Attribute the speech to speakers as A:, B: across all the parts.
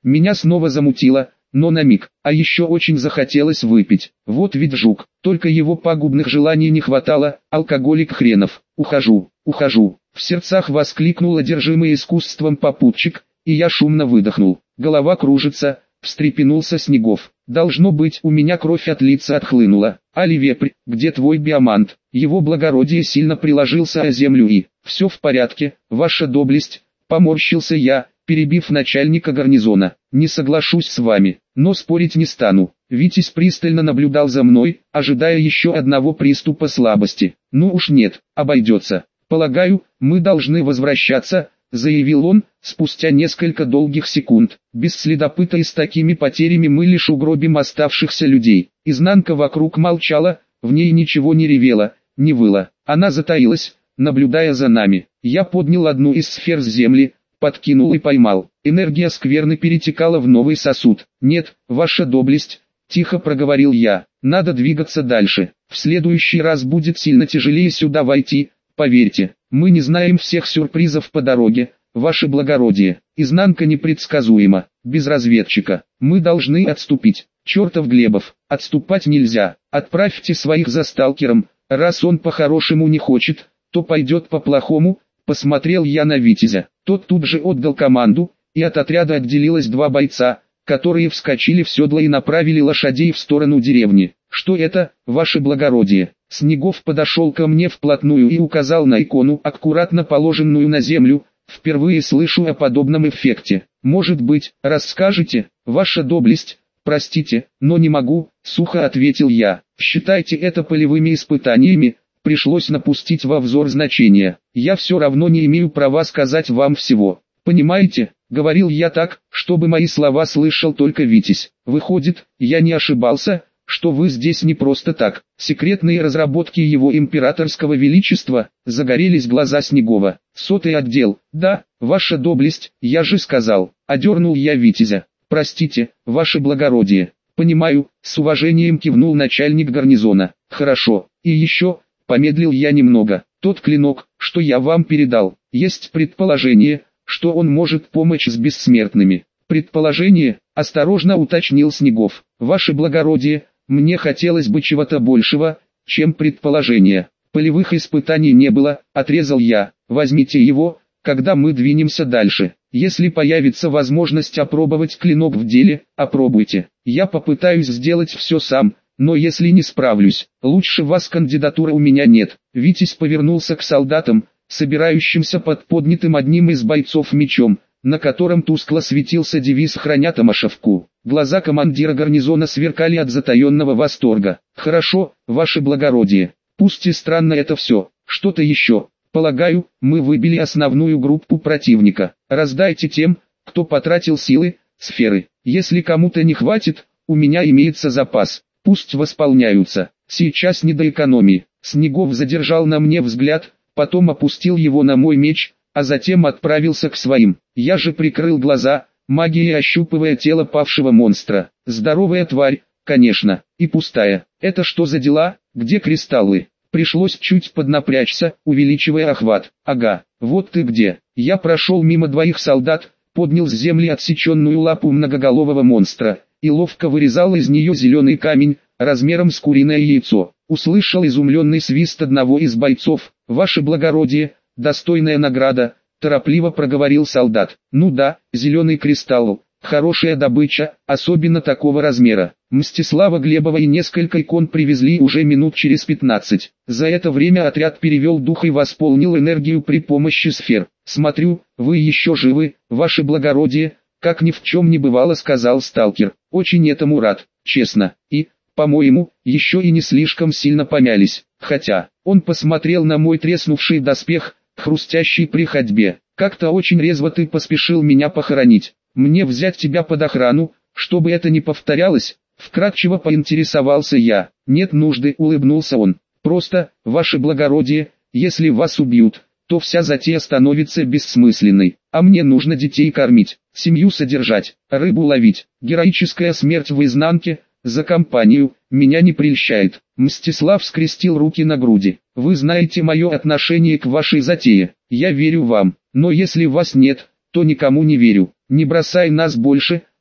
A: Меня снова замутило, но на миг, а еще очень захотелось выпить. Вот ведь жук, только его пагубных желаний не хватало, алкоголик хренов. Ухожу, ухожу. В сердцах воскликнул одержимый искусством попутчик, и я шумно выдохнул. Голова кружится, встрепенулся Снегов. Должно быть, у меня кровь от лица отхлынула. Али вепрь, где твой биомант? Его благородие сильно приложился о землю и... Все в порядке, ваша доблесть. Поморщился я, перебив начальника гарнизона. Не соглашусь с вами, но спорить не стану. Витязь пристально наблюдал за мной, ожидая еще одного приступа слабости. Ну уж нет, обойдется. Полагаю, мы должны возвращаться, заявил он, спустя несколько долгих секунд. Без следопыта и с такими потерями мы лишь угробим оставшихся людей. Изнанка вокруг молчала, в ней ничего не ревело, не выло. Она затаилась, наблюдая за нами. Я поднял одну из сфер с земли, подкинул и поймал. Энергия скверны перетекала в новый сосуд. «Нет, ваша доблесть», — тихо проговорил я, — «надо двигаться дальше. В следующий раз будет сильно тяжелее сюда войти, поверьте. Мы не знаем всех сюрпризов по дороге, ваше благородие. Изнанка непредсказуема, без разведчика. Мы должны отступить. Чертов Глебов, отступать нельзя. Отправьте своих за сталкером, раз он по-хорошему не хочет, то пойдет по-плохому». Посмотрел я на Витязя. Тот тут же отдал команду, и от отряда отделилось два бойца, которые вскочили в седло и направили лошадей в сторону деревни. «Что это, ваше благородие?» Снегов подошел ко мне вплотную и указал на икону, аккуратно положенную на землю. «Впервые слышу о подобном эффекте. Может быть, расскажете, ваша доблесть?» «Простите, но не могу», — сухо ответил я. «Считайте это полевыми испытаниями». Пришлось напустить во взор значения. «Я все равно не имею права сказать вам всего. Понимаете?» — говорил я так, чтобы мои слова слышал только Витязь. «Выходит, я не ошибался, что вы здесь не просто так. Секретные разработки его императорского величества». Загорелись глаза Снегова. «100-й отдел». «Да, ваша доблесть, я же сказал». Одернул я Витязя. «Простите, ваше благородие». «Понимаю», — с уважением кивнул начальник гарнизона. «Хорошо. И еще...» Помедлил я немного. «Тот клинок, что я вам передал, есть предположение, что он может помочь с бессмертными». «Предположение?» — осторожно уточнил Снегов. «Ваше благородие, мне хотелось бы чего-то большего, чем предположение. Полевых испытаний не было», — отрезал я. «Возьмите его, когда мы двинемся дальше. Если появится возможность опробовать клинок в деле, опробуйте. Я попытаюсь сделать все сам. Но если не справлюсь, лучше вас кандидатуры у меня нет». Витязь повернулся к солдатам, собирающимся под поднятым одним из бойцов мечом, на котором тускло светился девиз «Храня Томашевку». Глаза командира гарнизона сверкали от затаенного восторга. «Хорошо, ваше благородие. Пусть и странно это все. Что-то еще. Полагаю, мы выбили основную группу противника. Раздайте тем, кто потратил силы, сферы. Если кому-то не хватит, у меня имеется запас. Пусть восполняются. Сейчас не до экономии». Снегов задержал на мне взгляд, потом опустил его на мой меч, а затем отправился к своим. Я же прикрыл глаза, магией ощупывая тело павшего монстра. Здоровая тварь, конечно, и пустая. Это что за дела? Где кристаллы? Пришлось чуть поднапрячься, увеличивая охват. Ага, вот ты где. Я прошел мимо двоих солдат, поднял с земли отсеченную лапу многоголового монстра и ловко вырезал из нее зеленый камень, размером с куриное яйцо. Услышал изумленный свист одного из бойцов. «Ваше благородие, достойная награда», — торопливо проговорил солдат. «Ну да, зеленый кристалл, хорошая добыча, особенно такого размера». Мстислава Глебова и несколько икон привезли уже минут через 15. За это время отряд перевел дух и восполнил энергию при помощи сфер. «Смотрю, вы еще живы, ваше благородие», — как ни в чем не бывало, сказал сталкер. «Очень этому рад, честно. И, по-моему, еще и не слишком сильно помялись. Хотя, он посмотрел на мой треснувший доспех, хрустящий при ходьбе. Как-то очень резво ты поспешил меня похоронить. Мне взять тебя под охрану, чтобы это не повторялось?» Вкратчиво поинтересовался я. «Нет нужды», — улыбнулся он. «Просто, ваше благородие, если вас убьют, то вся затея становится бессмысленной. А мне нужно детей кормить, семью содержать, рыбу ловить. Героическая смерть в изнанке, за компанию, меня не прельщает». Мстислав скрестил руки на груди. «Вы знаете мое отношение к вашей затее. Я верю вам, но если вас нет, то никому не верю. Не бросай нас больше»,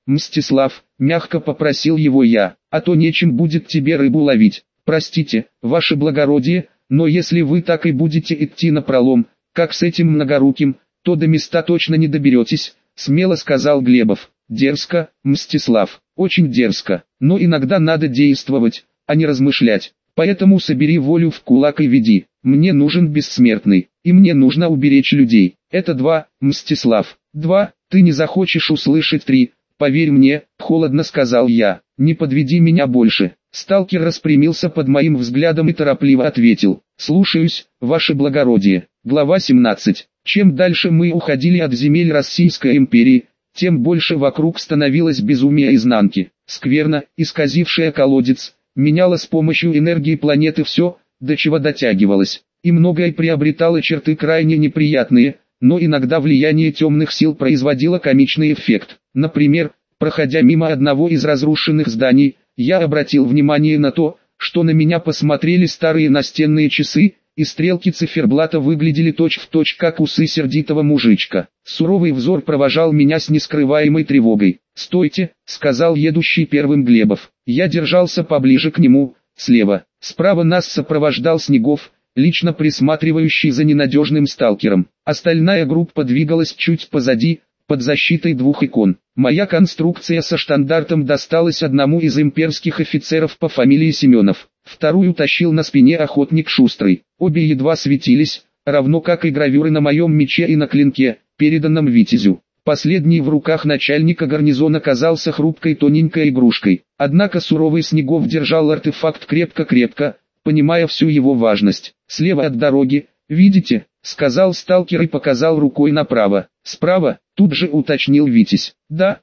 A: Мстислав, мягко попросил его я, а то нечем будет тебе рыбу ловить. Простите, ваше благородие, но если вы так и будете идти напролом, как с этим многоруким, то до места точно не доберетесь, смело сказал Глебов. Дерзко, Мстислав, очень дерзко, но иногда надо действовать, а не размышлять. Поэтому собери волю в кулак и веди. Мне нужен бессмертный, и мне нужно уберечь людей. Это 2, Мстислав. 2, ты не захочешь услышать 3. Поверь мне, холодно сказал я. Не подведи меня больше. Сталкер распрямился под моим взглядом и торопливо ответил. Слушаюсь, ваше благородие. Глава 17. Чем дальше мы уходили от земель Российской империи, тем больше вокруг становилось безумие изнанки. Скверна, исказившая колодец, меняла с помощью энергии планеты все, до чего дотягивалась, и многое приобретало черты крайне неприятные, но иногда влияние темных сил производило комичный эффект. Например, проходя мимо одного из разрушенных зданий, я обратил внимание на то, что на меня посмотрели старые настенные часы, и стрелки циферблата выглядели точь-в-точь как усы сердитого мужичка. Суровый взор провожал меня с нескрываемой тревогой. «Стойте», — сказал едущий первым Глебов. Я держался поближе к нему, слева. Справа нас сопровождал Снегов, лично присматривающий за ненадежным сталкером. Остальная группа двигалась чуть позади, под защитой 2 икон. Моя конструкция со штандартом досталась одному из имперских офицеров по фамилии Семенов. Вторую тащил на спине охотник Шустрый. Обе едва светились, равно как и гравюры на моем мече и на клинке, переданном Витязю. Последний в руках начальника гарнизона казался хрупкой тоненькой игрушкой. Однако суровый Снегов держал артефакт крепко-крепко, понимая всю его важность. «Слева от дороги, видите?» — сказал сталкер и показал рукой направо. «Справа?» — тут же уточнил Витязь. «Да,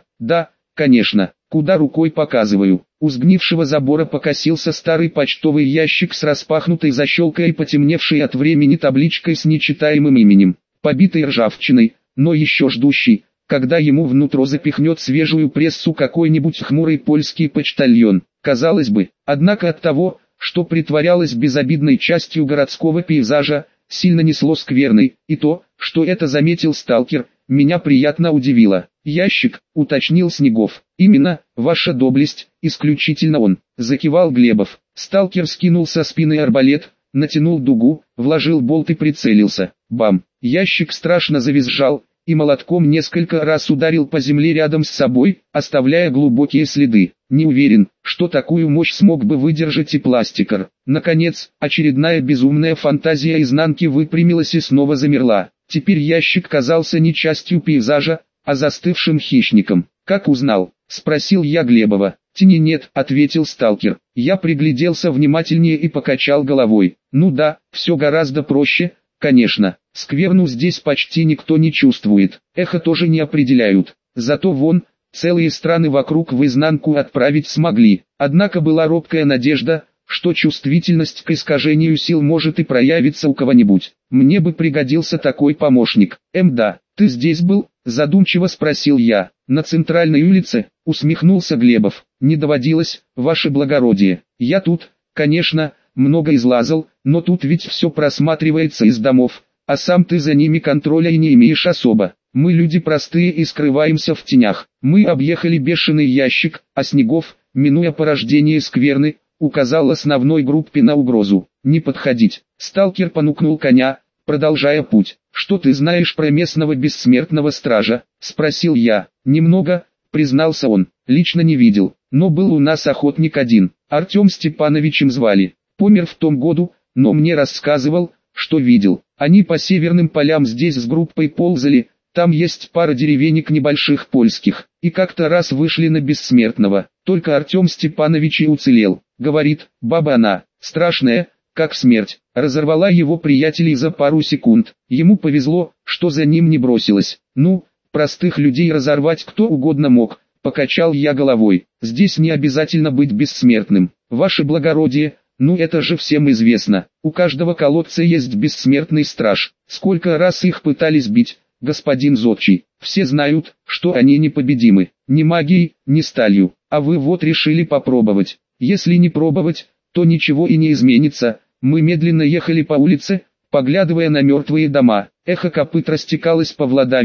A: конечно, куда рукой показываю?» У сгнившего забора покосился старый почтовый ящик с распахнутой защелкой и потемневшей от времени табличкой с нечитаемым именем, побитой ржавчиной, но еще ждущий, когда ему внутрь запихнет свежую прессу какой-нибудь хмурый польский почтальон. Казалось бы, однако от того, что притворялось безобидной частью городского пейзажа, сильно несло скверной, и то, что это заметил сталкер, меня приятно удивило. «Ящик», — уточнил Снегов. «Именно, ваша доблесть, исключительно он», — закивал Глебов. Сталкер скинул со спины арбалет, натянул дугу, вложил болт и прицелился. Бам! Ящик страшно завизжал, и молотком несколько раз ударил по земле рядом с собой, оставляя глубокие следы. Не уверен, что такую мощь смог бы выдержать и пластикар. Наконец, очередная безумная фантазия изнанки выпрямилась и снова замерла. Теперь ящик казался не частью пейзажа, а застывшим хищником. «Как узнал?» — спросил я Глебова. «Тени нет», — ответил сталкер. Я пригляделся внимательнее и покачал головой. «Ну да, все гораздо проще, конечно. Скверну здесь почти никто не чувствует, эхо тоже не определяют. Зато вон, целые страны вокруг в изнанку отправить смогли. Однако была робкая надежда, что чувствительность к искажению сил может и проявиться у кого-нибудь. Мне бы пригодился такой помощник». Да, ты здесь был?» — задумчиво спросил я. «На центральной улице?» — усмехнулся Глебов. «Не доводилось, ваше благородие. Я тут, конечно, много излазал, но тут ведь все просматривается из домов, а сам ты за ними контроля и не имеешь особо. Мы люди простые и скрываемся в тенях. Мы объехали бешеный ящик, а Снегов, минуя порождение скверны, указал основной группе на угрозу. Не подходить». Сталкер понукнул коня, продолжая путь. «Что ты знаешь про местного бессмертного стража?» — спросил я. «Немного», — признался он. «Лично не видел, но был у нас охотник один. Артем Степановичем звали. Помер в том году, но мне рассказывал, что видел. Они по северным полям здесь с группой ползали, там есть пара деревенек небольших польских, и как-то раз вышли на бессмертного. Только Артем Степанович и уцелел. Говорит, баба она, страшная, как смерть, разорвала его приятелей за пару секунд. Ему повезло, что за ним не бросилась. Ну, простых людей разорвать кто угодно мог». Покачал я головой. «Здесь не обязательно быть бессмертным, ваше благородие. Ну это же всем известно. У каждого колодца есть бессмертный страж. Сколько раз их пытались бить, господин Зодчий. Все знают, что они непобедимы. Ни магией, ни сталью. А вы вот решили попробовать. Если не пробовать, то ничего и не изменится». Мы медленно ехали по улице, поглядывая на мертвые дома. Эхо копыт растекалось по Владаве,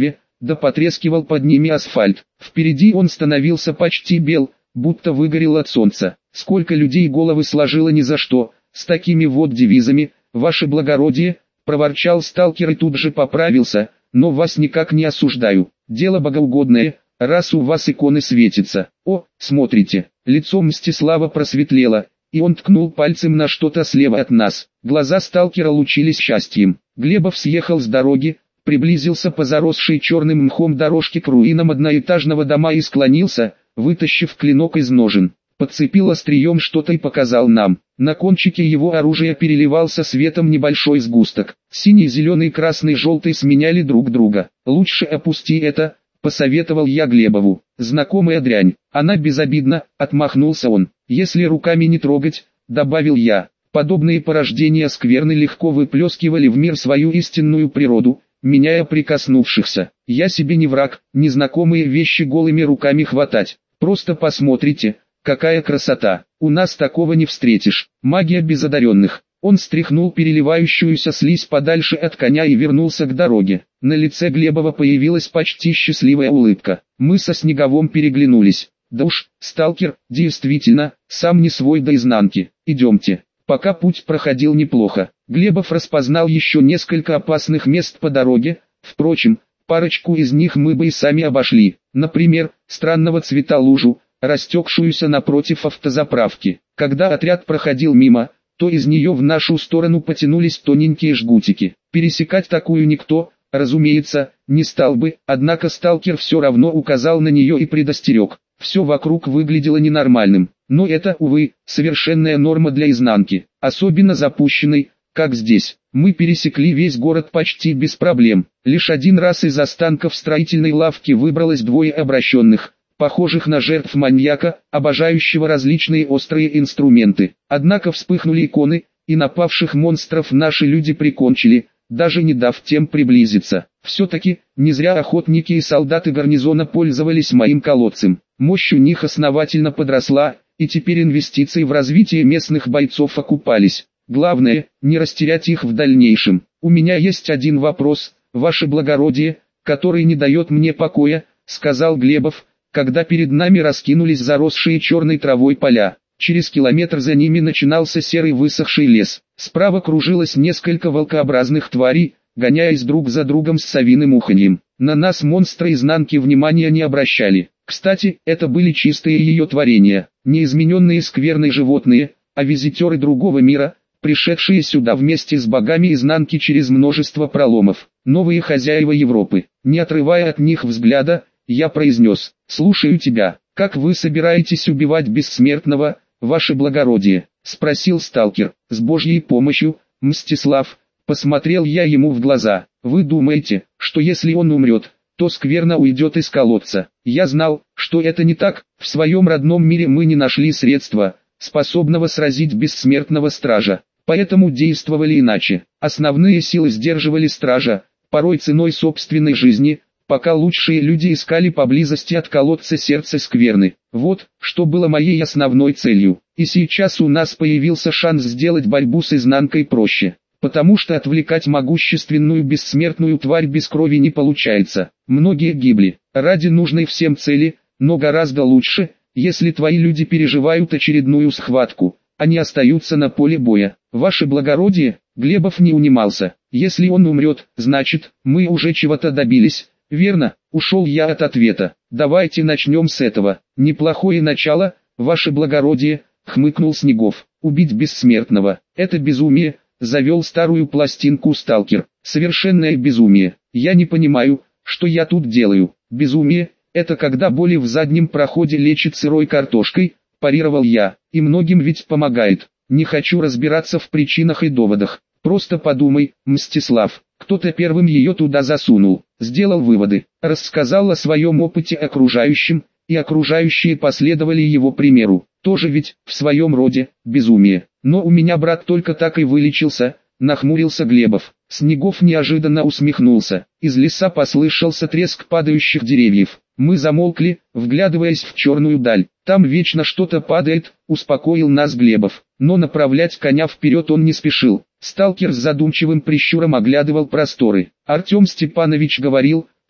A: да потрескивал под ними асфальт. Впереди он становился почти бел, будто выгорел от солнца. Сколько людей головы сложило ни за что, с такими вот девизами, «Ваше благородие», проворчал сталкер и тут же поправился, «но вас никак не осуждаю, дело богоугодное, раз у вас иконы светятся». «О, смотрите», лицо Мстислава просветлело, и он ткнул пальцем на что-то слева от нас. Глаза сталкера лучились счастьем. Глебов съехал с дороги, приблизился по заросшей черным мхом дорожке к руинам одноэтажного дома и склонился, вытащив клинок из ножен. Подцепил острием что-то и показал нам. На кончике его оружия переливался светом небольшой сгусток. Синий, зеленый, красный, желтый сменяли друг друга. «Лучше опусти это», — посоветовал я Глебову. «Знакомая дрянь, она безобидна», — отмахнулся он. «Если руками не трогать», — добавил я. Подобные порождения скверны легко выплескивали в мир свою истинную природу, меняя прикоснувшихся. Я себе не враг, незнакомые вещи голыми руками хватать. Просто посмотрите, какая красота, у нас такого не встретишь. Магия без одаренных». Он стряхнул переливающуюся слизь подальше от коня и вернулся к дороге. На лице Глебова появилась почти счастливая улыбка. Мы со Снеговым переглянулись. «Да уж, сталкер, действительно, сам не свой до изнанки. Идемте». Пока путь проходил неплохо. Глебов распознал еще несколько опасных мест по дороге, впрочем, парочку из них мы бы и сами обошли. Например, странного цвета лужу, растекшуюся напротив автозаправки. Когда отряд проходил мимо, то из нее в нашу сторону потянулись тоненькие жгутики. Пересекать такую никто, разумеется, не стал бы, однако сталкер все равно указал на нее и предостерег. Все вокруг выглядело ненормальным, но это, увы, совершенная норма для изнанки, особенно запущенной, как здесь. Мы пересекли весь город почти без проблем. Лишь один раз из останков строительной лавки выбралось двое обращенных, похожих на жертв маньяка, обожающего различные острые инструменты. Однако вспыхнули иконы, и напавших монстров наши люди прикончили, даже не дав тем приблизиться. Все-таки, не зря охотники и солдаты гарнизона пользовались моим колодцем. Мощь у них основательно подросла, и теперь инвестиции в развитие местных бойцов окупались. Главное, не растерять их в дальнейшем. У меня есть один вопрос, ваше благородие, который не дает мне покоя, сказал Глебов, когда перед нами раскинулись заросшие черной травой поля. Через километр за ними начинался серый высохший лес. Справа кружилось несколько волкообразных тварей, гоняясь друг за другом с совиным уханьем. На нас монстры изнанки внимания не обращали. Кстати, это были чистые ее творения, не измененные скверные животные, а визитеры другого мира, пришедшие сюда вместе с богами изнанки через множество проломов. Новые хозяева Европы. Не отрывая от них взгляда, я произнес: «Слушаю тебя. Как вы собираетесь убивать бессмертного, ваше благородие?» — спросил сталкер. «С Божьей помощью, Мстислав», — посмотрел я ему в глаза. «Вы думаете, что если он умрет, то скверно уйдет из колодца?» Я знал, что это не так. В своем родном мире мы не нашли средства, способного сразить бессмертного стража, поэтому действовали иначе. Основные силы сдерживали стража, порой ценой собственной жизни, пока лучшие люди искали поблизости от колодца сердца скверны. Вот, что было моей основной целью. И сейчас у нас появился шанс сделать борьбу с изнанкой проще. Потому что отвлекать могущественную бессмертную тварь без крови не получается. Многие гибли ради нужной всем цели, но гораздо лучше, если твои люди переживают очередную схватку, а не остаются на поле боя. Ваше благородие, Глебов не унимался. Если он умрет, значит, мы уже чего-то добились. Верно, ушел я от ответа. Давайте начнем с этого. Неплохое начало, ваше благородие, хмыкнул Снегов. Убить бессмертного, это безумие. Завел старую пластинку сталкер. Совершенное безумие. Я не понимаю, что я тут делаю. Безумие, это когда боли в заднем проходе лечат сырой картошкой, парировал я. И многим ведь помогает. Не хочу разбираться в причинах и доводах. Просто подумай, Мстислав, кто-то первым ее туда засунул. Сделал выводы, рассказал о своем опыте окружающим, и окружающие последовали его примеру. Тоже ведь, в своем роде, безумие. Но у меня брат только так и вылечился, нахмурился Глебов. Снегов неожиданно усмехнулся. Из леса послышался треск падающих деревьев. Мы замолкли, вглядываясь в черную даль. Там вечно что-то падает, успокоил нас Глебов. Но направлять коня вперед он не спешил. Сталкер с задумчивым прищуром оглядывал просторы. Артем Степанович говорил,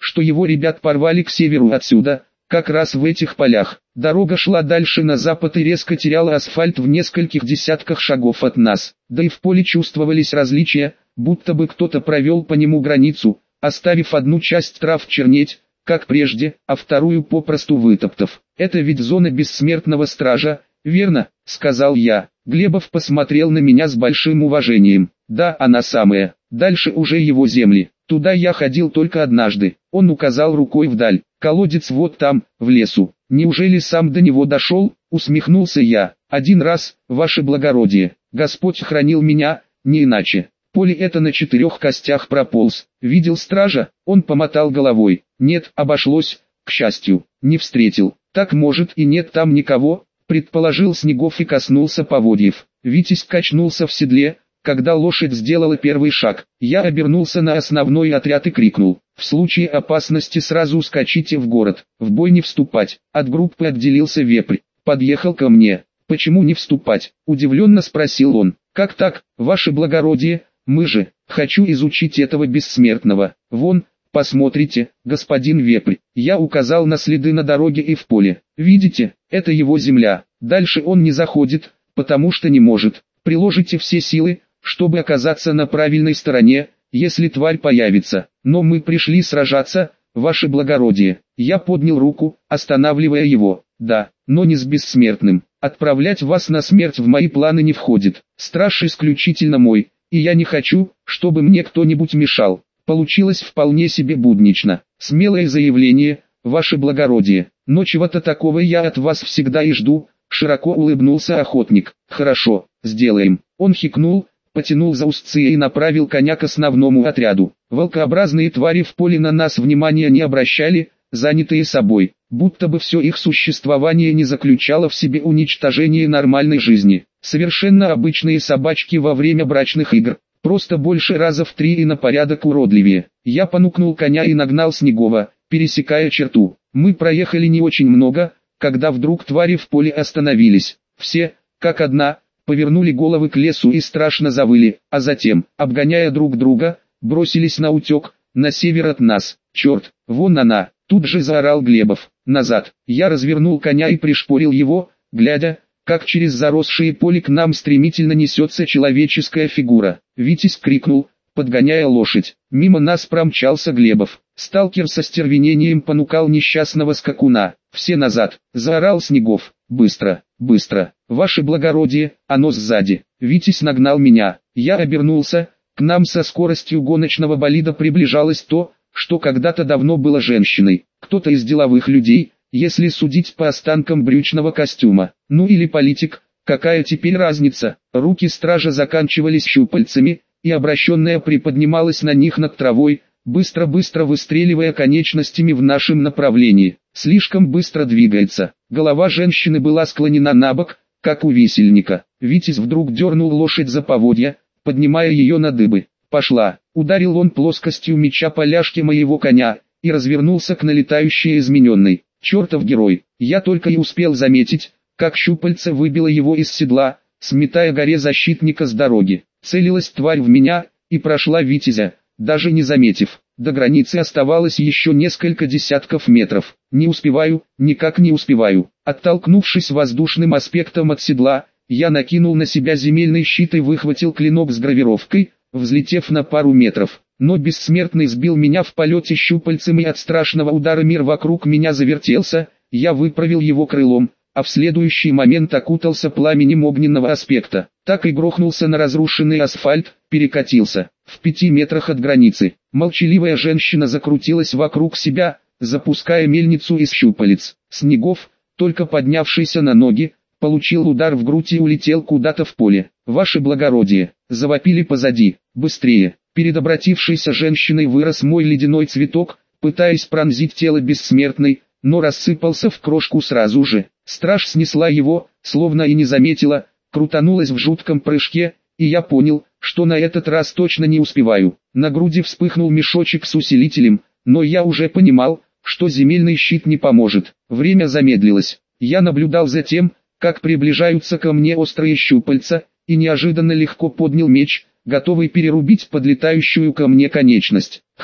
A: что его ребят порвали к северу отсюда, как раз в этих полях. Дорога шла дальше на запад и резко теряла асфальт в нескольких десятках шагов от нас. Да и в поле чувствовались различия, будто бы кто-то провел по нему границу, оставив одну часть трав чернеть, как прежде, а вторую попросту вытоптав. «Это ведь зона бессмертного стража, верно?» — сказал я. Глебов посмотрел на меня с большим уважением. «Да, она самая. Дальше уже его земли. Туда я ходил только однажды». Он указал рукой вдаль. «Колодец вот там, в лесу. Неужели сам до него дошел?» — усмехнулся я. «Один раз, ваше благородие. Господь хранил меня, не иначе. Поле это на 4 костях прополз. Видел стража?» Он помотал головой. «Нет, обошлось, к счастью. Не встретил. Так может и нет там никого?» Предположил Снегов и коснулся поводьев. Витязь качнулся в седле, когда лошадь сделала первый шаг. Я обернулся на основной отряд и крикнул: «В случае опасности сразу ускочите в город, в бой не вступать». От группы отделился вепрь, подъехал ко мне. «Почему не вступать?» – удивленно спросил он. «Как так, ваше благородие, мы же, хочу изучить этого бессмертного. Вон, посмотрите, господин вепрь». Я указал на следы на дороге и в поле. «Видите, это его земля. Дальше он не заходит, потому что не может. Приложите все силы, чтобы оказаться на правильной стороне, если тварь появится. Но мы пришли сражаться, ваше благородие». Я поднял руку, останавливая его. «Да, но не с бессмертным. Отправлять вас на смерть в мои планы не входит. Страж исключительно мой, и я не хочу, чтобы мне кто-нибудь мешал». Получилось вполне себе буднично. «Смелое заявление, ваше благородие, но чего-то такого я от вас всегда и жду», — широко улыбнулся охотник. «Хорошо, сделаем». Он хикнул, потянул за узцы и направил коня к основному отряду. Волкообразные твари в поле на нас внимания не обращали, занятые собой, будто бы все их существование не заключало в себе уничтожение нормальной жизни. Совершенно обычные собачки во время брачных игр, просто больше раза в 3 и на порядок уродливее. Я понукнул коня и нагнал Снегова, пересекая черту. Мы проехали не очень много, когда вдруг твари в поле остановились. Все, как одна, повернули головы к лесу и страшно завыли, а затем, обгоняя друг друга, бросились на утек, на север от нас. «Черт, вон она!» — тут же заорал Глебов. «Назад!» Я развернул коня и пришпорил его, глядя, как через заросшее поле к нам стремительно несется человеческая фигура. Витязь крикнул, подгоняя лошадь. Мимо нас промчался Глебов. Сталкер со стервенением понукал несчастного скакуна. «Все назад!» — заорал Снегов. «Быстро, быстро! Ваше благородие, оно сзади!» Витязь нагнал меня. Я обернулся. К нам со скоростью гоночного болида приближалось то, что когда-то давно было женщиной. Кто-то из деловых людей, если судить по останкам брючного костюма. Ну или политик, какая теперь разница? Руки стража заканчивались щупальцами, и обращенная приподнималась на них над травой, быстро-быстро выстреливая конечностями в нашем направлении. Слишком быстро двигается. Голова женщины была склонена набок, как у висельника. Витязь вдруг дернул лошадь за поводья, поднимая ее на дыбы. «Пошла!» — ударил он плоскостью меча по ляжке моего коня, и развернулся к налетающей измененной. Чертов герой! Я только и успел заметить, как щупальце выбило его из седла, сметая горе защитника с дороги. Целилась тварь в меня, и прошла Витязя, даже не заметив. До границы оставалось еще несколько десятков метров. Не успеваю, никак не успеваю. Оттолкнувшись воздушным аспектом от седла, я накинул на себя земельный щит и выхватил клинок с гравировкой, взлетев на пару метров. Но бессмертный сбил меня в полете щупальцем, и от страшного удара мир вокруг меня завертелся. Я выправил его крылом, а в следующий момент окутался пламенем огненного аспекта. Так и грохнулся на разрушенный асфальт, перекатился. В 5 метрах от границы, молчаливая женщина закрутилась вокруг себя, запуская мельницу из щупалец. Снегов, только поднявшийся на ноги, получил удар в грудь и улетел куда-то в поле. «Ваше благородие!» — завопили позади. «Быстрее!» Перед обратившейся женщиной вырос мой ледяной цветок, пытаясь пронзить тело бессмертной, но рассыпался в крошку сразу же. Страж снесла его, словно и не заметила, крутанулась в жутком прыжке, и я понял, что на этот раз точно не успеваю. На груди вспыхнул мешочек с усилителем, но я уже понимал, что земельный щит не поможет. Время замедлилось. Я наблюдал за тем, как приближаются ко мне острые щупальца, и неожиданно легко поднял меч, готовый перерубить подлетающую ко мне конечность. «ХМ!»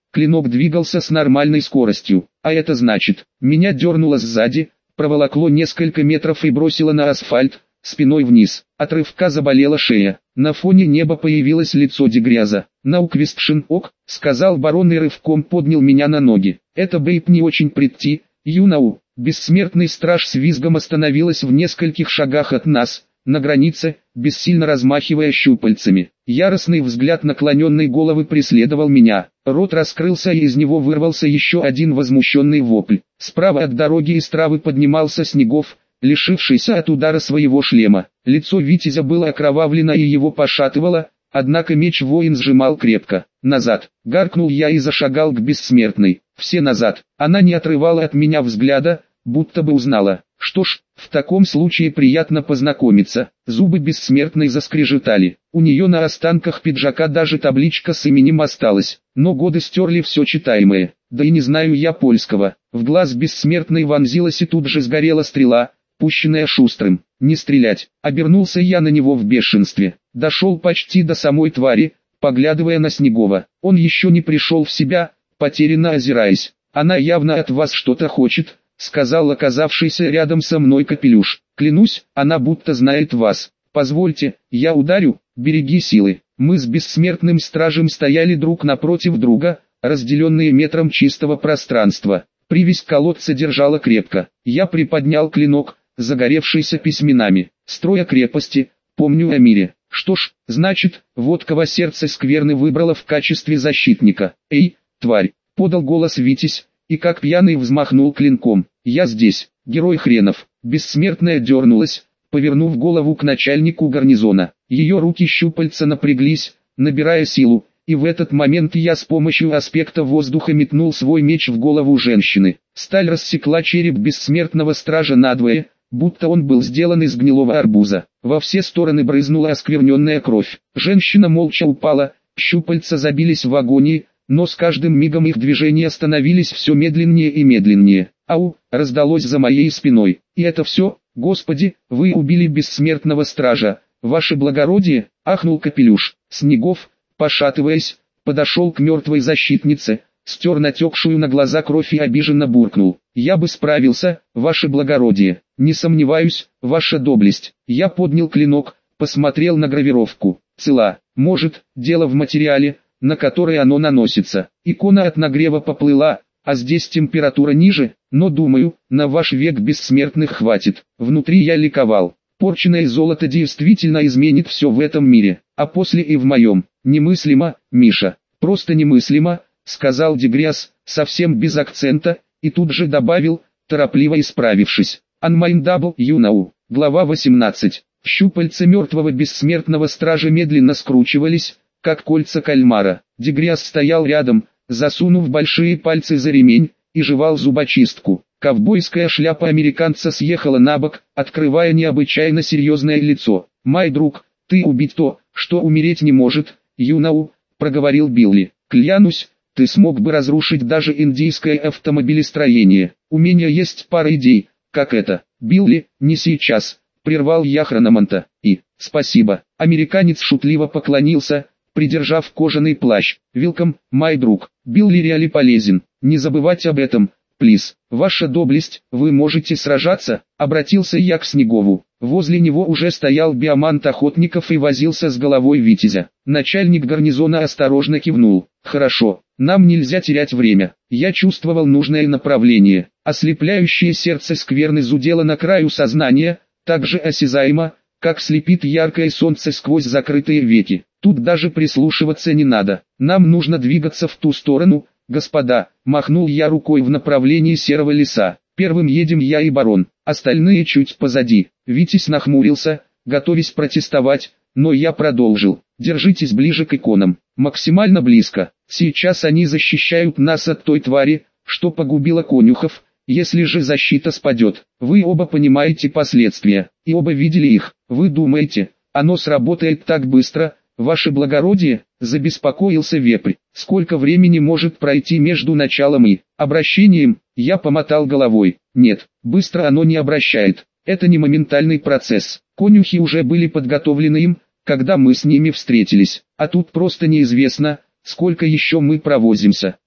A: Клинок двигался с нормальной скоростью, а это значит, меня дернуло сзади, проволокло несколько метров и бросило на асфальт, спиной вниз. От рывка заболела шея. На фоне неба появилось лицо Дегряза. «Науквистшин ок», — сказал барон и рывком поднял меня на ноги. «Это бейп не очень прийти, юнау». Бессмертный страж с визгом остановилась в нескольких шагах от нас, на границе, бессильно размахивая щупальцами. Яростный взгляд наклоненной головы преследовал меня. Рот раскрылся и из него вырвался еще один возмущенный вопль. Справа от дороги из травы поднимался Снегов, лишившийся от удара своего шлема. Лицо Витязя было окровавлено и его пошатывало, однако меч воин сжимал крепко. «Назад!» — гаркнул я и зашагал к бессмертной. «Все назад!» Она не отрывала от меня взгляда, будто бы узнала. Что ж, в таком случае приятно познакомиться. Зубы бессмертной заскрежетали. У нее на останках пиджака даже табличка с именем осталась, но годы стерли все читаемое. Да и не знаю я польского. В глаз бессмертной вонзилась и тут же сгорела стрела, пущенная Шустрым. «Не стрелять!» Обернулся я на него в бешенстве. Дошел почти до самой твари, поглядывая на Снегова. Он еще не пришел в себя, потерянно озираясь. «Она явно от вас что-то хочет», — сказал оказавшийся рядом со мной Капелюш. «Клянусь, она будто знает вас. Позвольте, я ударю, береги силы». Мы с бессмертным стражем стояли друг напротив друга, разделенные метром чистого пространства. Привязь колодца держала крепко. Я приподнял клинок, загоревшийся письменами. «Строя крепости, помню о мире». Что ж, значит, водково сердце скверны выбрало в качестве защитника. «Эй, тварь!» — подал голос Витязь, и как пьяный взмахнул клинком. «Я здесь, герой хренов!» Бессмертная дернулась, повернув голову к начальнику гарнизона. Ее руки-щупальца напряглись, набирая силу, и в этот момент я с помощью аспекта воздуха метнул свой меч в голову женщины. Сталь рассекла череп бессмертного стража надвое, будто он был сделан из гнилого арбуза. Во все стороны брызнула оскверненная кровь. Женщина молча упала, щупальца забились в агонии, но с каждым мигом их движения становились все медленнее и медленнее. «Ау!» — раздалось за моей спиной. «И это все? Господи, вы убили бессмертного стража! Ваше благородие!» — ахнул Капелюш. Снегов, пошатываясь, подошел к мертвой защитнице, стер натекшую на глаза кровь и обиженно буркнул: «Я бы справился, ваше благородие, не сомневаюсь, ваша доблесть». Я поднял клинок, посмотрел на гравировку. Цела. Может, дело в материале, на который оно наносится. Икона от нагрева поплыла, а здесь температура ниже, но думаю, на ваш век бессмертных хватит. Внутри я ликовал. Порченное золото действительно изменит все в этом мире, а после и в моем. Немыслимо, Миша, просто немыслимо, сказал Дегряз, совсем без акцента, и тут же добавил, торопливо исправившись. Unmindable you know. Глава 18. Щупальца мертвого бессмертного стража медленно скручивались, как кольца кальмара. Дегряз стоял рядом, засунув большие пальцы за ремень, и жевал зубочистку. Ковбойская шляпа американца съехала на бок, открывая необычайно серьезное лицо. «Мой друг, ты убить то, что умереть не может, юнау», — проговорил Билли. «Клянусь, ты смог бы разрушить даже индийское автомобилестроение. У меня есть пара идей, как это». «Билли, не сейчас», — прервал я Хрономанта. «Спасибо». Американец шутливо поклонился, придержав кожаный плащ. «Велком, мой друг. Билли реали полезен. Не забывать об этом, плиз. Ваша доблесть, вы можете сражаться?» Обратился я к Снегову. Возле него уже стоял биомант охотников и возился с головой Витязя. Начальник гарнизона осторожно кивнул. «Хорошо, нам нельзя терять время». Я чувствовал нужное направление. Ослепляющее сердце скверны зудело на краю сознания, так же осязаемо, как слепит яркое солнце сквозь закрытые веки. Тут даже прислушиваться не надо. Нам нужно двигаться в ту сторону, господа. Махнул я рукой в направлении серого леса. Первым едем я и барон, остальные чуть позади. Витязь нахмурился, готовясь протестовать, но я продолжил. Держитесь ближе к иконам, максимально близко. Сейчас они защищают нас от той твари, что погубила конюхов. Если же защита спадет, вы оба понимаете последствия, и оба видели их. Вы думаете, оно сработает так быстро, ваше благородие? Забеспокоился вепрь. Сколько времени может пройти между началом и обращением? Я помотал головой. Нет, быстро оно не обращает. Это не моментальный процесс. Конюхи уже были подготовлены им, когда мы с ними встретились. А тут просто неизвестно, сколько еще мы провозимся.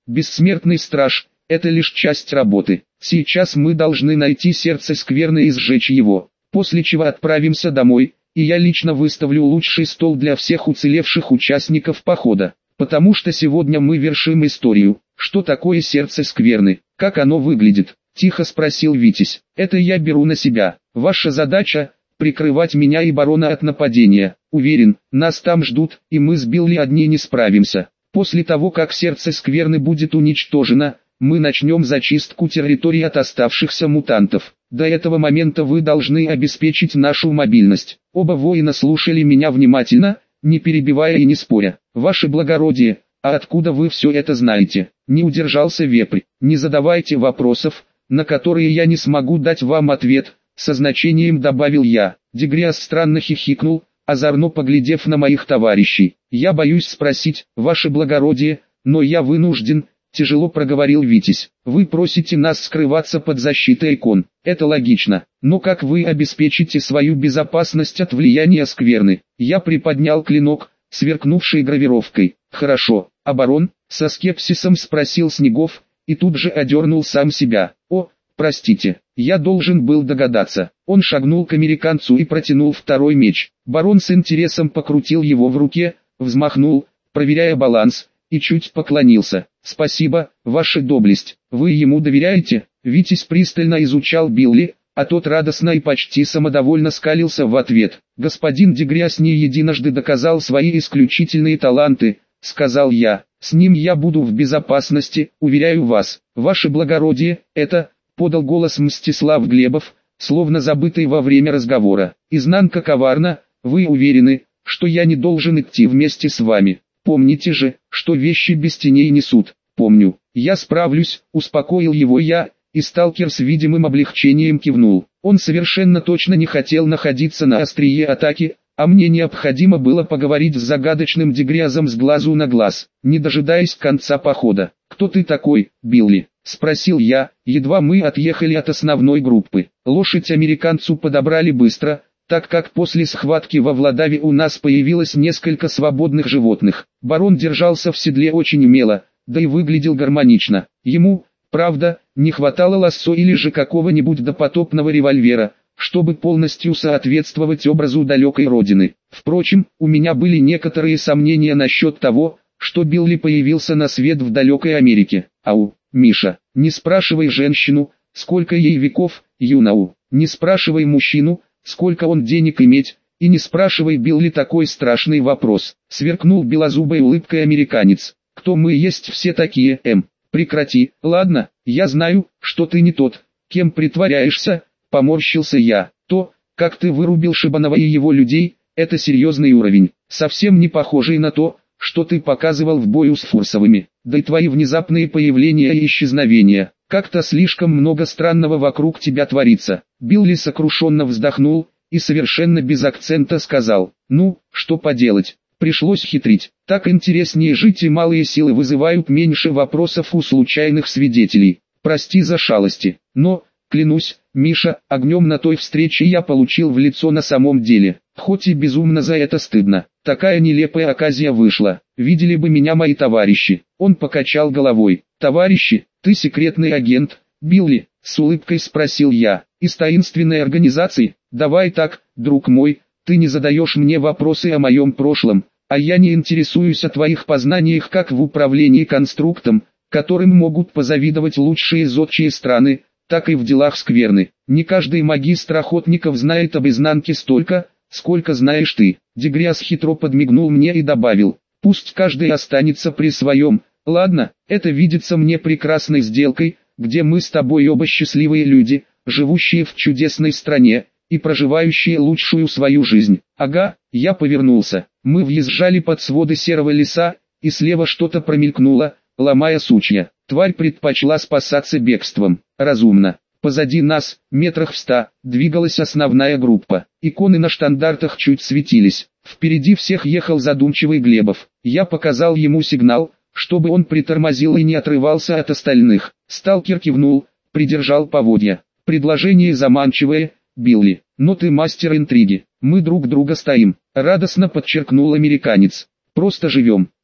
A: Бессмертный страж – это лишь часть работы. Сейчас мы должны найти сердце скверны и сжечь его, после чего отправимся домой, и я лично выставлю лучший стол для всех уцелевших участников похода. Потому что сегодня мы вершим историю. Что такое сердце скверны? Как оно выглядит? Тихо спросил Витязь. Это я беру на себя. Ваша задача – прикрывать меня и барона от нападения. Уверен, нас там ждут, и мы с Билли одни не справимся. После того, как сердце скверны будет уничтожено, мы начнем зачистку территории от оставшихся мутантов. До этого момента вы должны обеспечить нашу мобильность. Оба воина слушали меня внимательно, не перебивая и не споря. Ваше благородие, а откуда вы все это знаете? Не удержался вепрь. Не задавайте вопросов, на которые я не смогу дать вам ответ, со значением добавил я. Дегриас странно хихикнул, озорно поглядев на моих товарищей. Я боюсь спросить, ваше благородие, но я вынужден, тяжело проговорил Витязь. Вы просите нас скрываться под защитой икон. Это логично. Но как вы обеспечите свою безопасность от влияния скверны? Я приподнял клинок, сверкнувший гравировкой. Хорошо, а барон? Со скепсисом спросил Снегов, и тут же одернул сам себя. О, простите, я должен был догадаться. Он шагнул к американцу и протянул второй меч. Барон с интересом покрутил его в руке, взмахнул, проверяя баланс, и чуть поклонился. «Спасибо, ваша доблесть. Вы ему доверяете?» Витязь пристально изучал Билли, а тот радостно и почти самодовольно скалился в ответ. «Господин Дегриас не единожды доказал свои исключительные таланты», — сказал я. «С ним я буду в безопасности, уверяю вас. Ваше благородие, это...» — подал голос Мстислав Глебов, словно забытый во время разговора. «Изнанка коварна, вы уверены, что я не должен идти вместе с вами? Помните же, что вещи без теней несут». «Помню, я справлюсь», — успокоил его я, и сталкер с видимым облегчением кивнул. Он совершенно точно не хотел находиться на острие атаки, а мне необходимо было поговорить с загадочным Дегриасом с глазу на глаз, не дожидаясь конца похода. «Кто ты такой, Билли?» — спросил я, едва мы отъехали от основной группы. Лошадь американцу подобрали быстро, так как после схватки во Владаве у нас появилось несколько свободных животных. Барон держался в седле очень умело, да и выглядел гармонично. Ему, правда, не хватало лассо или же какого-нибудь допотопного револьвера, чтобы полностью соответствовать образу далекой родины. Впрочем, у меня были некоторые сомнения насчет того, что Билли появился на свет в далекой Америке. Ау, Миша, не спрашивай женщину, сколько ей веков, Юнау, не спрашивай мужчину, сколько он денег иметь, и не спрашивай Билли такой страшный вопрос. Сверкнул белозубой улыбкой американец. Кто мы есть все такие, Прекрати, ладно, я знаю, что ты не тот, кем притворяешься, поморщился я. То, как ты вырубил Шибанова и его людей, это серьезный уровень, совсем не похожий на то, что ты показывал в бою с Фурсовыми. Да и твои внезапные появления и исчезновения, как-то слишком много странного вокруг тебя творится. Билли сокрушенно вздохнул и совершенно без акцента сказал: «Ну, что поделать, пришлось хитрить. Так интереснее жить, и малые силы вызывают меньше вопросов у случайных свидетелей. Прости за шалости, но, клянусь, Миша, огнем на той встрече я получил в лицо на самом деле. Хоть и безумно за это стыдно. Такая нелепая оказия вышла. Видели бы меня мои товарищи». Он покачал головой. «Товарищи, ты секретный агент, Билли?» — с улыбкой спросил я. «Из таинственной организации? Давай так, друг мой, ты не задаешь мне вопросы о моем прошлом, а я не интересуюсь о твоих познаниях как в управлении конструктом, которым могут позавидовать лучшие зодчие страны, так и в делах скверны. Не каждый магистр охотников знает об изнанке столько, сколько знаешь ты». Дегриас хитро подмигнул мне и добавил: «Пусть каждый останется при своем. Ладно, это видится мне прекрасной сделкой, где мы с тобой оба счастливые люди, живущие в чудесной стране и проживающие лучшую свою жизнь». Ага, я повернулся. Мы въезжали под своды серого леса, и слева что-то промелькнуло, ломая сучья. Тварь предпочла спасаться бегством. Разумно. Позади нас, метрах в 100, двигалась основная группа. Иконы на штандартах чуть светились. Впереди всех ехал задумчивый Глебов. Я показал ему сигнал, чтобы он притормозил и не отрывался от остальных. Сталкер кивнул, придержал поводья. «Предложение заманчивое, Билли, но ты мастер интриги. Мы друг друга стоим», — радостно подчеркнул американец. «Просто живем.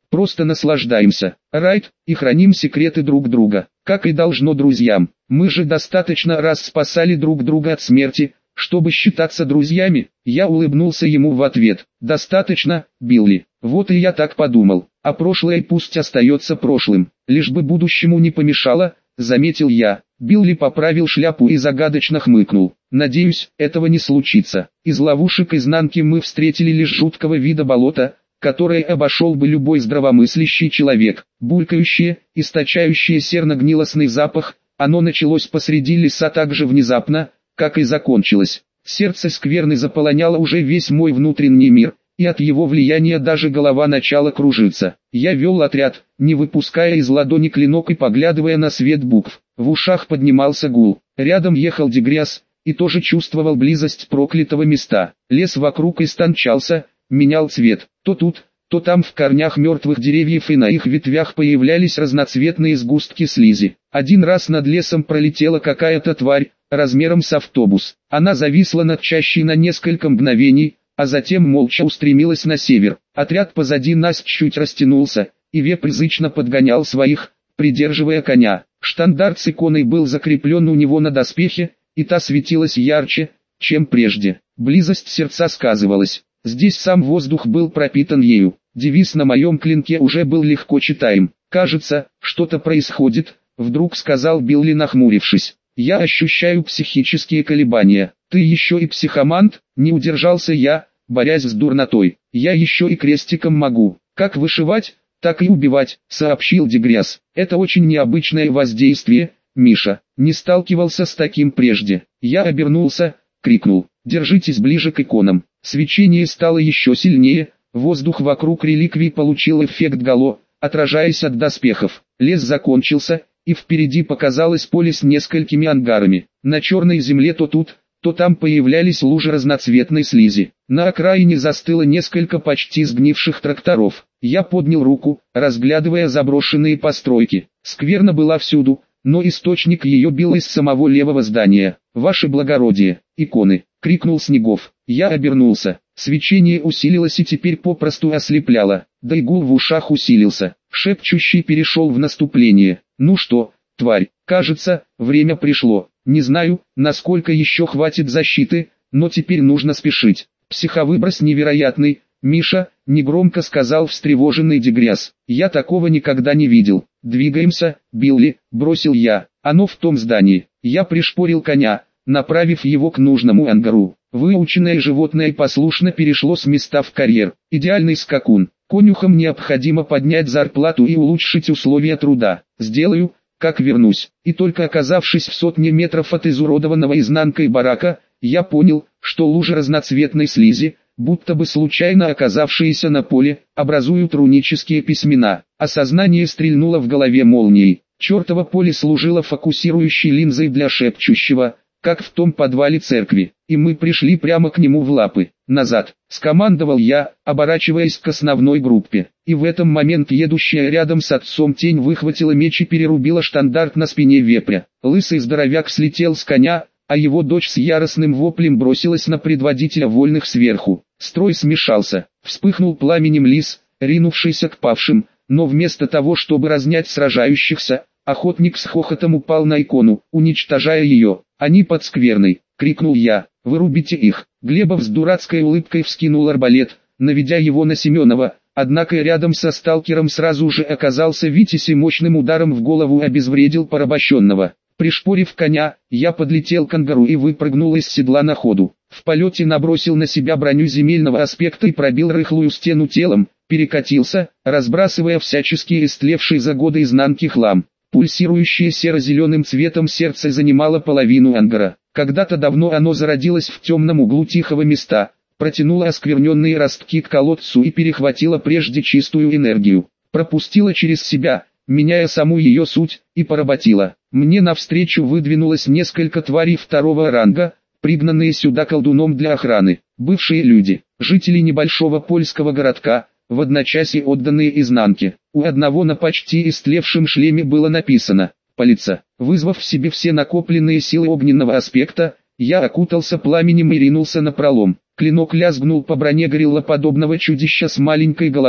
A: Просто наслаждаемся, райд, и храним секреты друг друга, как и должно друзьям. Мы же достаточно раз спасали друг друга от смерти, чтобы считаться друзьями. Я улыбнулся ему в ответ. Достаточно, Билли. Вот и я так подумал. А прошлое пусть остается прошлым, лишь бы будущему не помешало, заметил я. Билли поправил шляпу и загадочно хмыкнул. Надеюсь, этого не случится. Из ловушек изнанки мы встретили лишь жуткого вида болота, которое обошел бы любой здравомыслящий человек. Булькающее, источающее серно-гнилостный запах, оно началось посреди леса так же внезапно, как и закончилось. Сердце скверны заполоняло уже весь мой внутренний мир, и от его влияния даже голова начала кружиться. Я вел отряд, не выпуская из ладони клинок и поглядывая на свет букв. В ушах поднимался гул. Рядом ехал Дегряс, и тоже чувствовал близость проклятого места. Лес вокруг истончался, менял цвет. То тут, то там в корнях мертвых деревьев и на их ветвях появлялись разноцветные сгустки слизи. Один раз над лесом пролетела какая-то тварь, размером с автобус. Она зависла над чащей на несколько мгновений, а затем молча устремилась на север. Отряд позади нас чуть растянулся, и вепрь зычно подгонял своих, придерживая коня. Штандарт с иконой был закреплен у него на доспехе, и та светилась ярче, чем прежде. Близость сердца сказывалась. Здесь сам воздух был пропитан ею. Девиз на моем клинке уже был легко читаем. «Кажется, что-то происходит», — вдруг сказал Билли, нахмурившись. «Я ощущаю психические колебания». «Ты еще и психомант?» — не удержался я, борясь с дурнотой. «Я еще и крестиком могу. Как вышивать, так и убивать», — сообщил Дегряс. «Это очень необычное воздействие, Миша. Не сталкивался с таким прежде». Я обернулся, крикнул: «Держитесь ближе к иконам». Свечение стало еще сильнее, воздух вокруг реликвий получил эффект гало, отражаясь от доспехов. Лес закончился, и впереди показалось поле с несколькими ангарами. На черной земле то тут, то там появлялись лужи разноцветной слизи. На окраине застыло несколько почти сгнивших тракторов. Я поднял руку, разглядывая заброшенные постройки. Скверна была всюду, но источник ее бил из самого левого здания. «Ваше благородие, иконы!» — крикнул Снегов. Я обернулся. Свечение усилилось и теперь попросту ослепляло. Да и гул в ушах усилился. Шепчущий перешел в наступление. «Ну что, тварь, кажется, время пришло. Не знаю, насколько еще хватит защиты, но теперь нужно спешить». «Психовыброс невероятный, Миша», — негромко сказал встревоженный Дегряс. «Я такого никогда не видел». «Двигаемся, Билли», — бросил я. «Оно в том здании». Я пришпорил коня, направив его к нужному ангару. Выученное животное послушно перешло с места в карьер. Идеальный скакун. Конюхам необходимо поднять зарплату и улучшить условия труда. Сделаю, как вернусь. И только оказавшись в сотне метров от изуродованного изнанкой барака, я понял, что лужи разноцветной слизи, будто бы случайно оказавшиеся на поле, образуют рунические письмена. Осознание стрельнуло в голове молнией. Чертово поле служило фокусирующей линзой для шепчущего, как в том подвале церкви, и мы пришли прямо к нему в лапы. «Назад!» — скомандовал я, оборачиваясь к основной группе. И в этот момент едущая рядом с отцом тень выхватила меч и перерубила штандарт на спине вепря. Лысый здоровяк слетел с коня, а его дочь с яростным воплем бросилась на предводителя вольных сверху. Строй смешался, вспыхнул пламенем лис, ринувшийся к павшим, но вместо того, чтобы разнять сражающихся, охотник с хохотом упал на икону, уничтожая ее. «Они под скверной!» — крикнул я. «Вырубите их!» Глебов с дурацкой улыбкой вскинул арбалет, наведя его на Семенова, однако рядом со сталкером сразу же оказался Витязь и мощным ударом в голову обезвредил порабощенного. Пришпорив коня, я подлетел к ангару и выпрыгнул из седла на ходу. В полете набросил на себя броню земельного аспекта и пробил рыхлую стену телом, перекатился, разбрасывая всячески истлевший за годы изнанки хлам. Пульсирующее серо-зеленым цветом сердце занимало половину ангара. Когда-то давно оно зародилось в темном углу тихого места, протянуло оскверненные ростки к колодцу и перехватило прежде чистую энергию. Пропустило через себя, меняя саму ее суть, и поработило. Мне навстречу выдвинулось несколько тварей второго ранга, пригнанные сюда колдуном для охраны. Бывшие люди, жители небольшого польского городка, в одночасье отданные изнанке. У одного на почти истлевшем шлеме было написано «Палица». Вызвав в себе все накопленные силы огненного аспекта, я окутался пламенем и ринулся на пролом. Клинок лязгнул по броне гориллоподобного чудища с маленькой головой,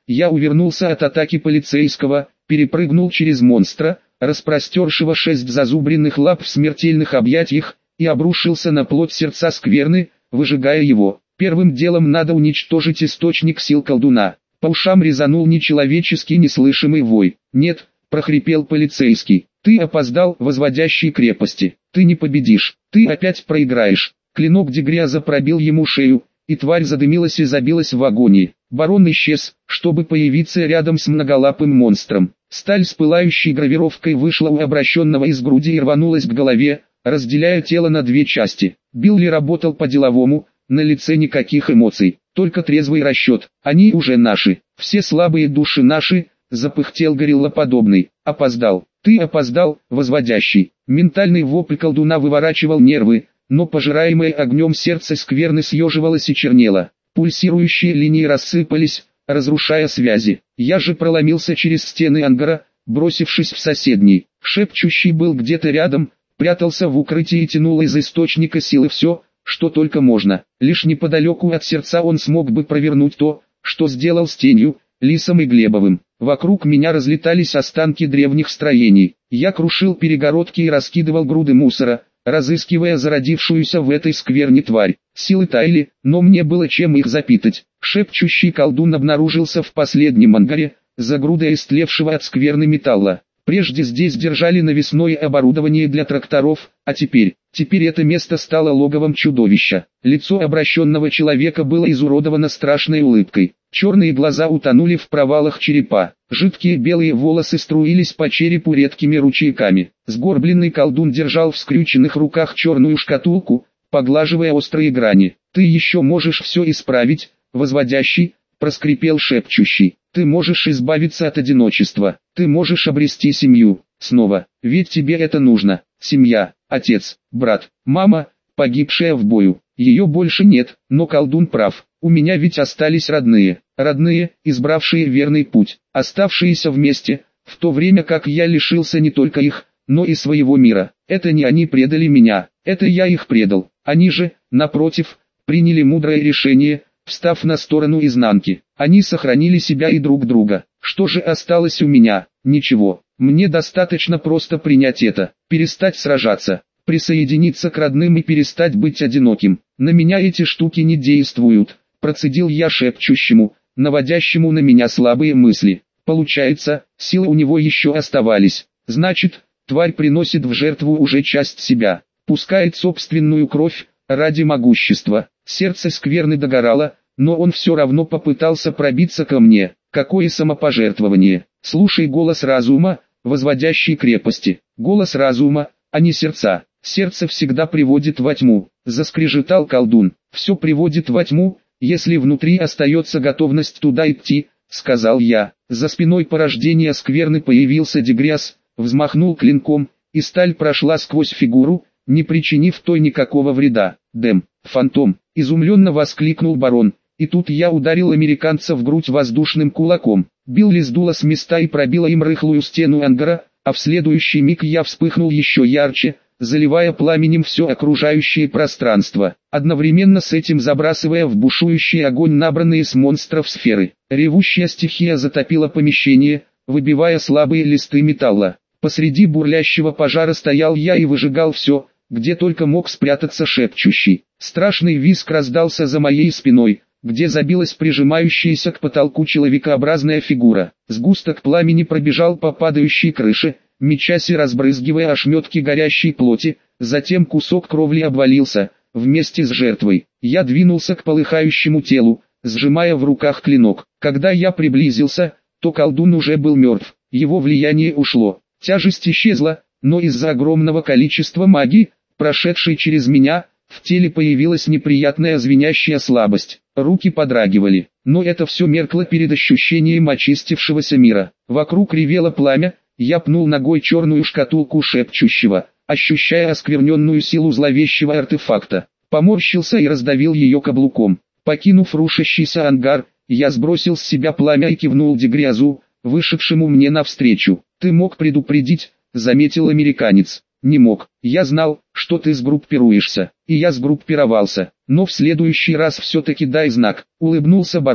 A: я увернулся от атаки полицейского, перепрыгнул через монстра, распростершего 6 зазубренных лап в смертельных объятиях, и обрушился на плоть сердца скверны, выжигая его. Первым делом надо уничтожить источник сил колдуна. По ушам резанул нечеловеческий неслышимый вой. «Нет», — прохрипел полицейский, — «ты опоздал, возводящий крепости, ты не победишь, ты опять проиграешь». Клинок Дегряза пробил ему шею, и тварь задымилась и забилась в агонии. Барон исчез, чтобы появиться рядом с многолапым монстром. Сталь с пылающей гравировкой вышла у обращенного из груди и рванулась к голове, разделяя тело на две части. Билли работал по-деловому, на лице никаких эмоций, только трезвый расчет. Они уже наши, все слабые души наши, запыхтел гориллоподобный. Опоздал, ты опоздал, возводящий. Ментальный вопль колдуна выворачивал нервы, но пожираемое огнем сердце скверны съеживалось и чернело. Пульсирующие линии рассыпались, разрушая связи. Я же проломился через стены ангара, бросившись в соседний. Шепчущий был где-то рядом, прятался в укрытии и тянул из источника силы все, что только можно. Лишь неподалеку от сердца он смог бы провернуть то, что сделал с тенью, Лисом и Глебовым. Вокруг меня разлетались останки древних строений. Я крушил перегородки и раскидывал груды мусора, разыскивая зародившуюся в этой скверне тварь. Силы таяли, но мне было чем их запитать. Шепчущий колдун обнаружился в последнем ангаре, за грудой истлевшего от скверны металла. Прежде здесь держали навесное оборудование для тракторов, а теперь это место стало логовом чудовища. Лицо обращенного человека было изуродовано страшной улыбкой. Черные глаза утонули в провалах черепа. Жидкие белые волосы струились по черепу редкими ручейками. Сгорбленный колдун держал в скрюченных руках черную шкатулку, поглаживая острые грани. «Ты еще можешь все исправить, возводящий», — проскрипел шепчущий. «Ты можешь избавиться от одиночества, ты можешь обрести семью, снова, ведь тебе это нужно. Семья, отец, брат, мама, погибшая в бою, ее больше нет, но колдун прав, у меня ведь остались родные, избравшие верный путь, оставшиеся вместе, в то время как я лишился не только их, но и своего мира. Это не они предали меня, это я их предал, они же, напротив, приняли мудрое решение, встав на сторону изнанки. Они сохранили себя и друг друга. Что же осталось у меня? Ничего. Мне достаточно просто принять это, перестать сражаться, присоединиться к родным и перестать быть одиноким. На меня эти штуки не действуют, процедил я шепчущему, наводящему на меня слабые мысли. Получается, силы у него еще оставались. Значит, тварь приносит в жертву уже часть себя, пускает собственную кровь, ради могущества. Сердце скверны догорало, но он все равно попытался пробиться ко мне. Какое самопожертвование! Слушай голос разума, возводящий крепости. Голос разума, а не сердца. Сердце всегда приводит во тьму. Заскрежетал колдун. Все приводит во тьму, если внутри остается готовность туда идти, сказал я. За спиной порождения скверны появился Дегряз, взмахнул клинком, и сталь прошла сквозь фигуру, не причинив той никакого вреда. «Дэм, фантом!» — изумленно воскликнул барон. И тут я ударил американца в грудь воздушным кулаком. Билли сдуло с места и пробило им рыхлую стену ангара, а в следующий миг я вспыхнул еще ярче, заливая пламенем все окружающее пространство, одновременно с этим забрасывая в бушующий огонь набранные с монстров сферы. Ревущая стихия затопила помещение, выбивая слабые листы металла. Посреди бурлящего пожара стоял я и выжигал все, где только мог спрятаться шепчущий. Страшный визг раздался за моей спиной, где забилась прижимающаяся к потолку человекообразная фигура. Сгусток пламени пробежал по падающей крыше, мечась и разбрызгивая ошметки горящей плоти, затем кусок кровли обвалился, вместе с жертвой. Я двинулся к полыхающему телу, сжимая в руках клинок. Когда я приблизился, то колдун уже был мертв, его влияние ушло, тяжесть исчезла, но из-за огромного количества магии, прошедшей через меня, в теле появилась неприятная звенящая слабость. Руки подрагивали, но это все меркло перед ощущением очистившегося мира. Вокруг ревело пламя, я пнул ногой черную шкатулку шепчущего, ощущая оскверненную силу зловещего артефакта. Поморщился и раздавил ее каблуком. Покинув рушащийся ангар, я сбросил с себя пламя и кивнул Дегрязу, вышедшему мне навстречу. «Ты мог предупредить», — заметил американец. «Не мог. Я знал, что ты сгруппируешься, и я сгруппировался. Но в следующий раз все-таки дай знак», — улыбнулся барон.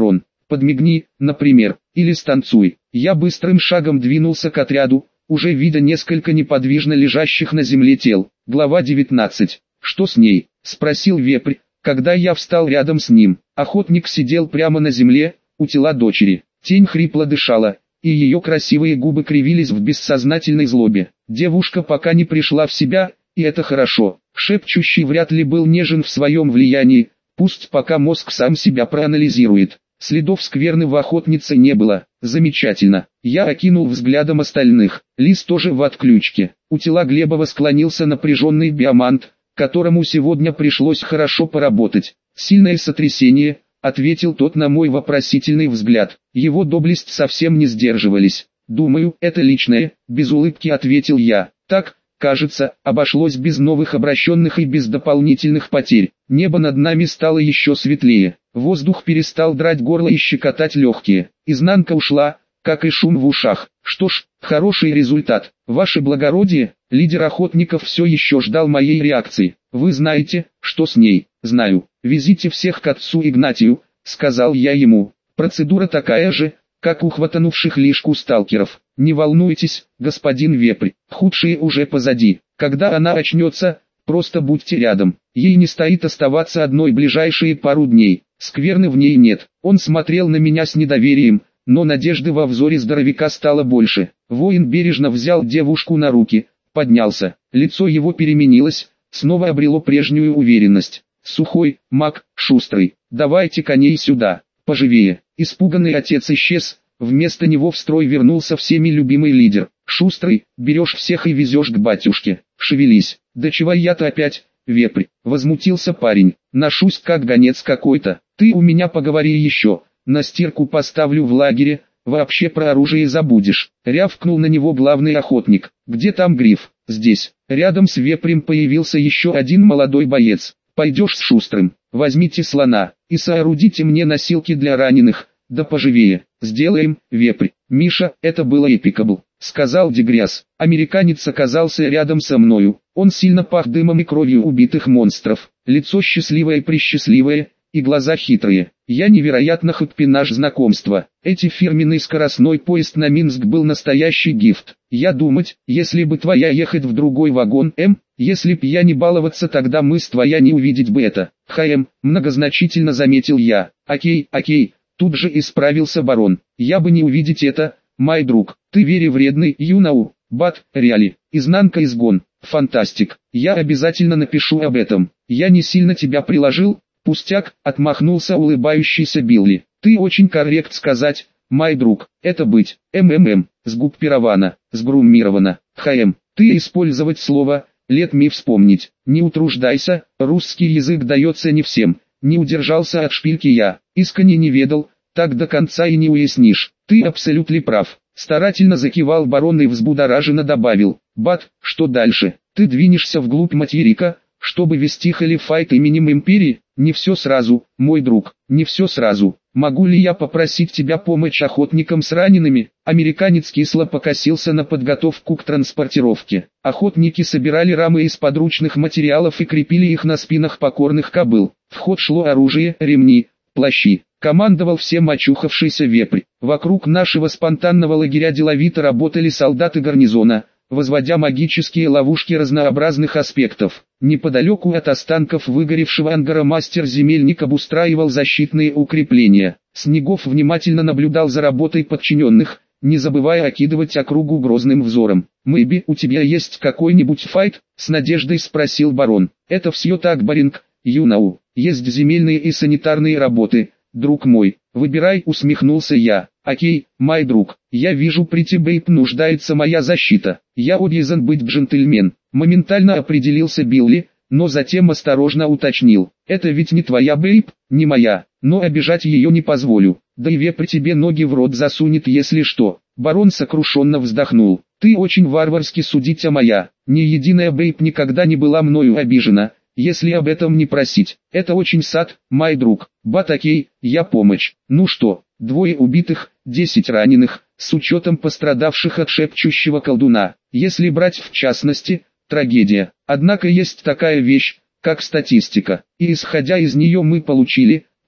A: подмигни, например, или станцуй. Я быстрым шагом двинулся к отряду, уже видя несколько неподвижно лежащих на земле тел. Глава 19. «Что с ней?» – спросил вепрь, когда я встал рядом с ним. Охотник сидел прямо на земле, у тела дочери. Тень хрипло дышала, и ее красивые губы кривились в бессознательной злобе. Девушка пока не пришла в себя, и это хорошо. Шепчущий вряд ли был нежен в своем влиянии, пусть пока мозг сам себя проанализирует. Следов скверны в охотнице не было. Замечательно. Я окинул взглядом остальных. Лис тоже в отключке. У тела Глебова склонился напряженный биомант, которому сегодня пришлось хорошо поработать. «Сильное сотрясение», — ответил тот на мой вопросительный взгляд. Его доблесть совсем не сдерживались. «Думаю, это личное», — без улыбки ответил я. «Так, кажется, обошлось без новых обращенных и без дополнительных потерь». Небо над нами стало еще светлее. Воздух перестал драть горло и щекотать легкие. Изнанка ушла, как и шум в ушах. Что ж, хороший результат. Ваше благородие, лидер охотников все еще ждал моей реакции. Вы знаете, что с ней? Знаю. Везите всех к отцу Игнатию, сказал я ему. Процедура такая же, как у хватанувших лишку сталкеров. Не волнуйтесь, господин вепрь, худшее уже позади. Когда она очнется, просто будьте рядом. Ей не стоит оставаться одной ближайшие пару дней. Скверны в ней нет. Он смотрел на меня с недоверием, но надежды во взоре здоровяка стало больше. Воин бережно взял девушку на руки, поднялся. Лицо его переменилось, снова обрело прежнюю уверенность. Сухой, маг, шустрый. Давайте коней сюда, поживее. Испуганный отец исчез, вместо него в строй вернулся всеми любимый лидер. Шустрый, берешь всех и везешь к батюшке. Шевелись. Да чего я-то опять, вепрь, возмутился парень. Ношусь как гонец какой-то. Ты у меня поговори еще. На стирку поставлю в лагере, вообще про оружие забудешь. Рявкнул на него главный охотник. Где там Гриф? Здесь. Рядом с вепрем появился еще один молодой боец. Пойдешь с шустрым, возьмите слона, и соорудите мне носилки для раненых, да поживее. Сделаем, вепрь. Миша, это было эпикабл, сказал Дегряс. Американец оказался рядом со мною. Он сильно пах дымом и кровью убитых монстров. Лицо счастливое-пресчастливое, и глаза хитрые. Я невероятно хэппи наш знакомство. Эти фирменный скоростной поезд на Минск был настоящий гифт. Я думать, если бы твоя ехать в другой вагон, если б я не баловаться, тогда мы с твоя не увидеть бы это. Многозначительно заметил я. Окей, тут же исправился барон. Я бы не увидеть это, мой друг. Ты вредный, юнау, бат, реали. Изнанка изгон. Фантастик. Я обязательно напишу об этом. Я не сильно тебя приложил. Пустяк, отмахнулся улыбающийся Билли. Ты очень коррект сказать, мой друг. Это быть, сгруппировано, сгруммировано. Ты использовать слово, let me вспомнить. Не утруждайся, русский язык дается не всем. Не удержался от шпильки я. Искренне не ведал, так до конца и не уяснишь. Ты абсолютно прав. Старательно закивал барон и взбудораженно добавил. Бат, что дальше? Ты двинешься вглубь материка, чтобы вести халифайт именем империи? Не все сразу, мой друг, не все сразу. Могу ли я попросить тебя помочь охотникам с ранеными? Американец кисло покосился на подготовку к транспортировке. Охотники собирали рамы из подручных материалов и крепили их на спинах покорных кобыл. В ход шло оружие, ремни, плащи. Командовал всем очухавшийся вепрь. Вокруг нашего спонтанного лагеря деловито работали солдаты гарнизона, возводя магические ловушки разнообразных аспектов. Неподалеку от останков выгоревшего ангара мастер-земельник обустраивал защитные укрепления. Снегов внимательно наблюдал за работой подчиненных, не забывая окидывать округу грозным взором. «Мэйби, у тебя есть какой-нибудь файт?» — с надеждой спросил барон. «Это все так, баринг, юнау. Есть земельные и санитарные работы, друг мой. Выбирай», — усмехнулся я. «Окей, мой друг, я вижу, при тебе нуждается моя защита. Я обязан быть джентльмен». Моментально определился Билли, но затем осторожно уточнил. «Это ведь не твоя бейб, не моя, но обижать ее не позволю. Да и вепрь тебе ноги в рот засунет, если что». Барон сокрушенно вздохнул. «Ты очень варварски судить, а моя. Ни единая бейб никогда не была мною обижена, если об этом не просить. Это очень сад, мой друг. Батакей, я помощь. Ну что, 2 убитых, 10 раненых, с учетом пострадавших от шепчущего колдуна. Если брать в частности, трагедия. Однако есть такая вещь, как статистика. И исходя из нее мы получили,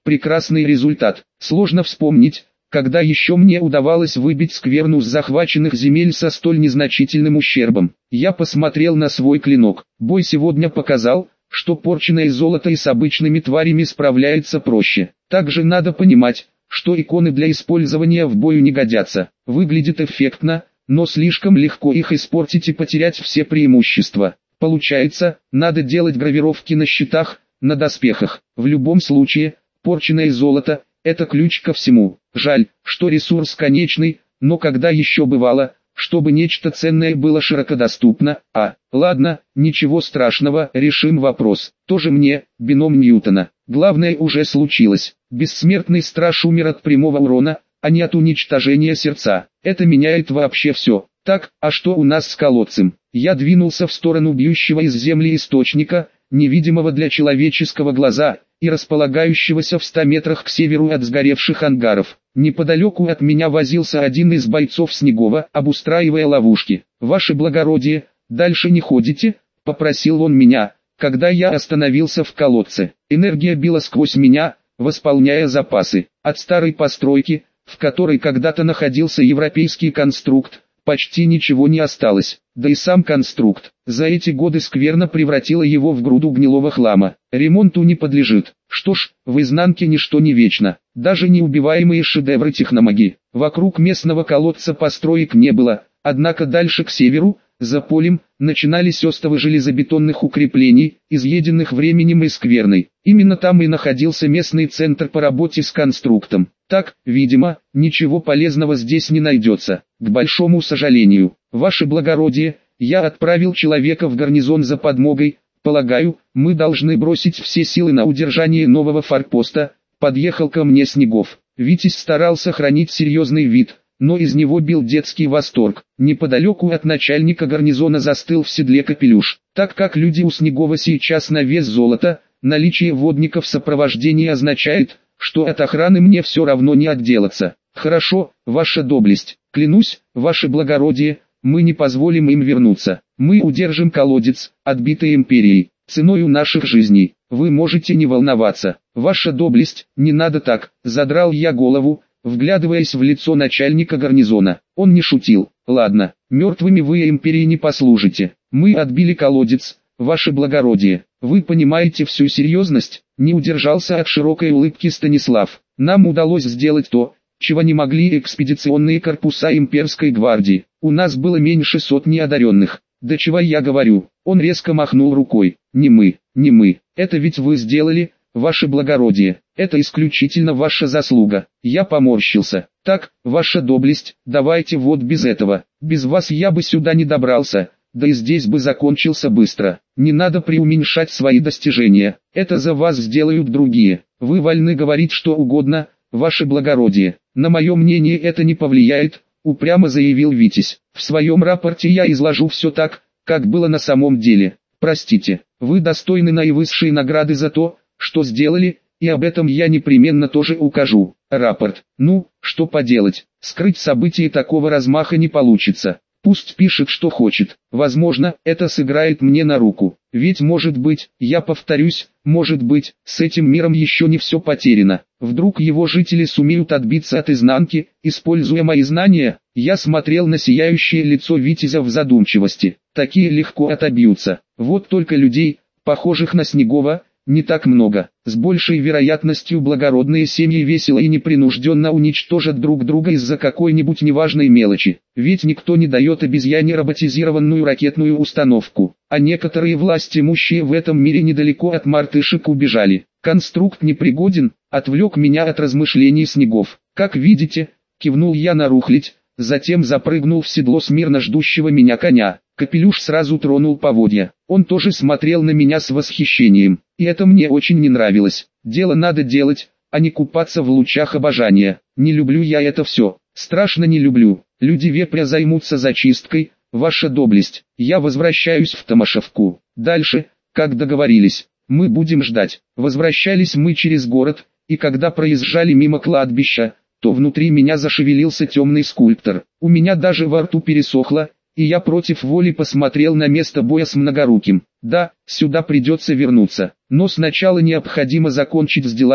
A: прекрасный результат. Сложно вспомнить, когда еще мне удавалось выбить скверну с захваченных земель со столь незначительным ущербом. Я посмотрел на свой клинок. Бой сегодня показал, что порченное золото и с обычными тварями справляется проще. Также надо понимать, что иконы для использования в бою не годятся. Выглядит эффектно, но слишком легко их испортить и потерять все преимущества. Получается, надо делать гравировки на щитах, на доспехах. В любом случае, порченное золото – это ключ ко всему. Жаль, что ресурс конечный, но когда еще бывало, чтобы нечто ценное было широко доступно. Ладно, ничего страшного, решим вопрос. Тоже мне, бином Ньютона. Главное уже случилось. Бессмертный страж умер от прямого урона, а не от уничтожения сердца. Это меняет вообще все. Так, а что у нас с колодцем? Я двинулся в сторону бьющего из земли источника, невидимого для человеческого глаза, и располагающегося в 100 метрах к северу от сгоревших ангаров. Неподалеку от меня возился один из бойцов Снегова, обустраивая ловушки. «Ваше благородие, дальше не ходите?» – попросил он меня, когда я остановился в колодце. Энергия била сквозь меня, восполняя запасы. От старой постройки, в которой когда-то находился европейский конструкт, почти ничего не осталось. Да и сам конструкт, за эти годы скверно превратила его в груду гнилого хлама. Ремонту не подлежит. Что ж, в изнанке ничто не вечно, даже неубиваемые шедевры техномагии. Вокруг местного колодца построек не было, однако дальше к северу, за полем, начинались остовы железобетонных укреплений, изъеденных временем и скверной. Именно там и находился местный центр по работе с конструктом. Так, видимо, ничего полезного здесь не найдется. К большому сожалению, ваше благородие, я отправил человека в гарнизон за подмогой. Полагаю, мы должны бросить все силы на удержание нового форпоста. Подъехал ко мне Снегов. Витязь старался хранить серьезный вид, но из него бил детский восторг. Неподалеку от начальника гарнизона застыл в седле Капелюш. Так как люди у Снегова сейчас на вес золота, наличие водника в сопровождении означает, что от охраны мне все равно не отделаться. Хорошо, ваша доблесть, клянусь, ваше благородие, мы не позволим им вернуться. Мы удержим колодец, отбитый империей, ценою наших жизней. Вы можете не волноваться. Ваша доблесть, не надо так, задрал я голову, вглядываясь в лицо начальника гарнизона. Он не шутил. Ладно, мертвыми вы империи не послужите. Мы отбили колодец, ваше благородие. Вы понимаете всю серьезность? Не удержался от широкой улыбки Станислав. Нам удалось сделать то, чего не могли экспедиционные корпуса имперской гвардии. У нас было меньше сотни одаренных. Да чего я говорю? Он резко махнул рукой. Не мы. Это ведь вы сделали, ваше благородие. Это исключительно ваша заслуга. Я поморщился. Так, ваша доблесть, давайте вот без этого. Без вас я бы сюда не добрался, да и здесь бы закончился быстро. Не надо преуменьшать свои достижения. Это за вас сделают другие. Вы вольны говорить что угодно, ваше благородие. На мое мнение это не повлияет, упрямо заявил Витязь. В своем рапорте я изложу все так, как было на самом деле. Простите, вы достойны наивысшей награды за то, что сделали, и об этом я непременно тоже укажу. Рапорт. Ну, что поделать, скрыть события такого размаха не получится. Пусть пишет что хочет, возможно, это сыграет мне на руку. Ведь может быть, я повторюсь, может быть, с этим миром еще не все потеряно. Вдруг его жители сумеют отбиться от изнанки, используя мои знания. Я смотрел на сияющее лицо Витязя в задумчивости. Такие легко отобьются. Вот только людей, похожих на Снегова, не так много. С большей вероятностью благородные семьи весело и непринужденно уничтожат друг друга из-за какой-нибудь неважной мелочи. Ведь никто не дает обезьяне роботизированную ракетную установку. А некоторые власть имущие в этом мире недалеко от мартышек убежали. Конструкт непригоден, отвлек меня от размышлений Снегов. Как видите, кивнул я на рухлядь, затем запрыгнул в седло смирно ждущего меня коня. Капелюш сразу тронул поводья. Он тоже смотрел на меня с восхищением. И это мне очень не нравилось. Дело надо делать, а не купаться в лучах обожания. Не люблю я это все. Страшно не люблю. Люди вепря займутся зачисткой, ваша доблесть. Я возвращаюсь в Томашевку. Дальше, как договорились, мы будем ждать. Возвращались мы через город, и когда проезжали мимо кладбища, то внутри меня зашевелился темный скульптор. У меня даже во рту пересохло, и я против воли посмотрел на место боя с Многоруким. Да, сюда придется вернуться, но сначала необходимо закончить с делами,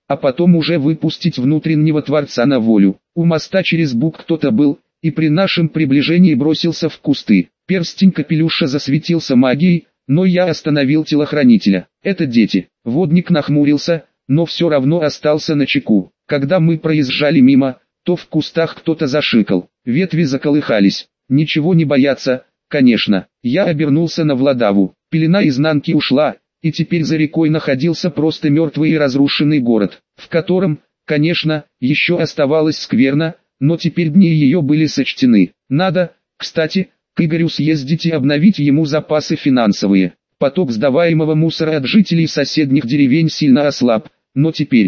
A: а потом уже выпустить внутреннего Творца на волю. У моста через Буг кто-то был, и при нашем приближении бросился в кусты. Перстень капелюша засветился магией, но я остановил телохранителя. Это дети. Водник нахмурился, но все равно остался начеку. Когда мы проезжали мимо, то в кустах кто-то зашикал. Ветви заколыхались. Ничего не бояться, конечно. Я обернулся на Владаву. Пелена изнанки ушла, и теперь за рекой находился просто мертвый и разрушенный город, в котором, конечно, еще оставалось скверно, но теперь дни ее были сочтены. Надо, кстати, к Игорю съездить и обновить ему запасы финансовые. Поток сдаваемого мусора от жителей соседних деревень сильно ослаб, но теперь,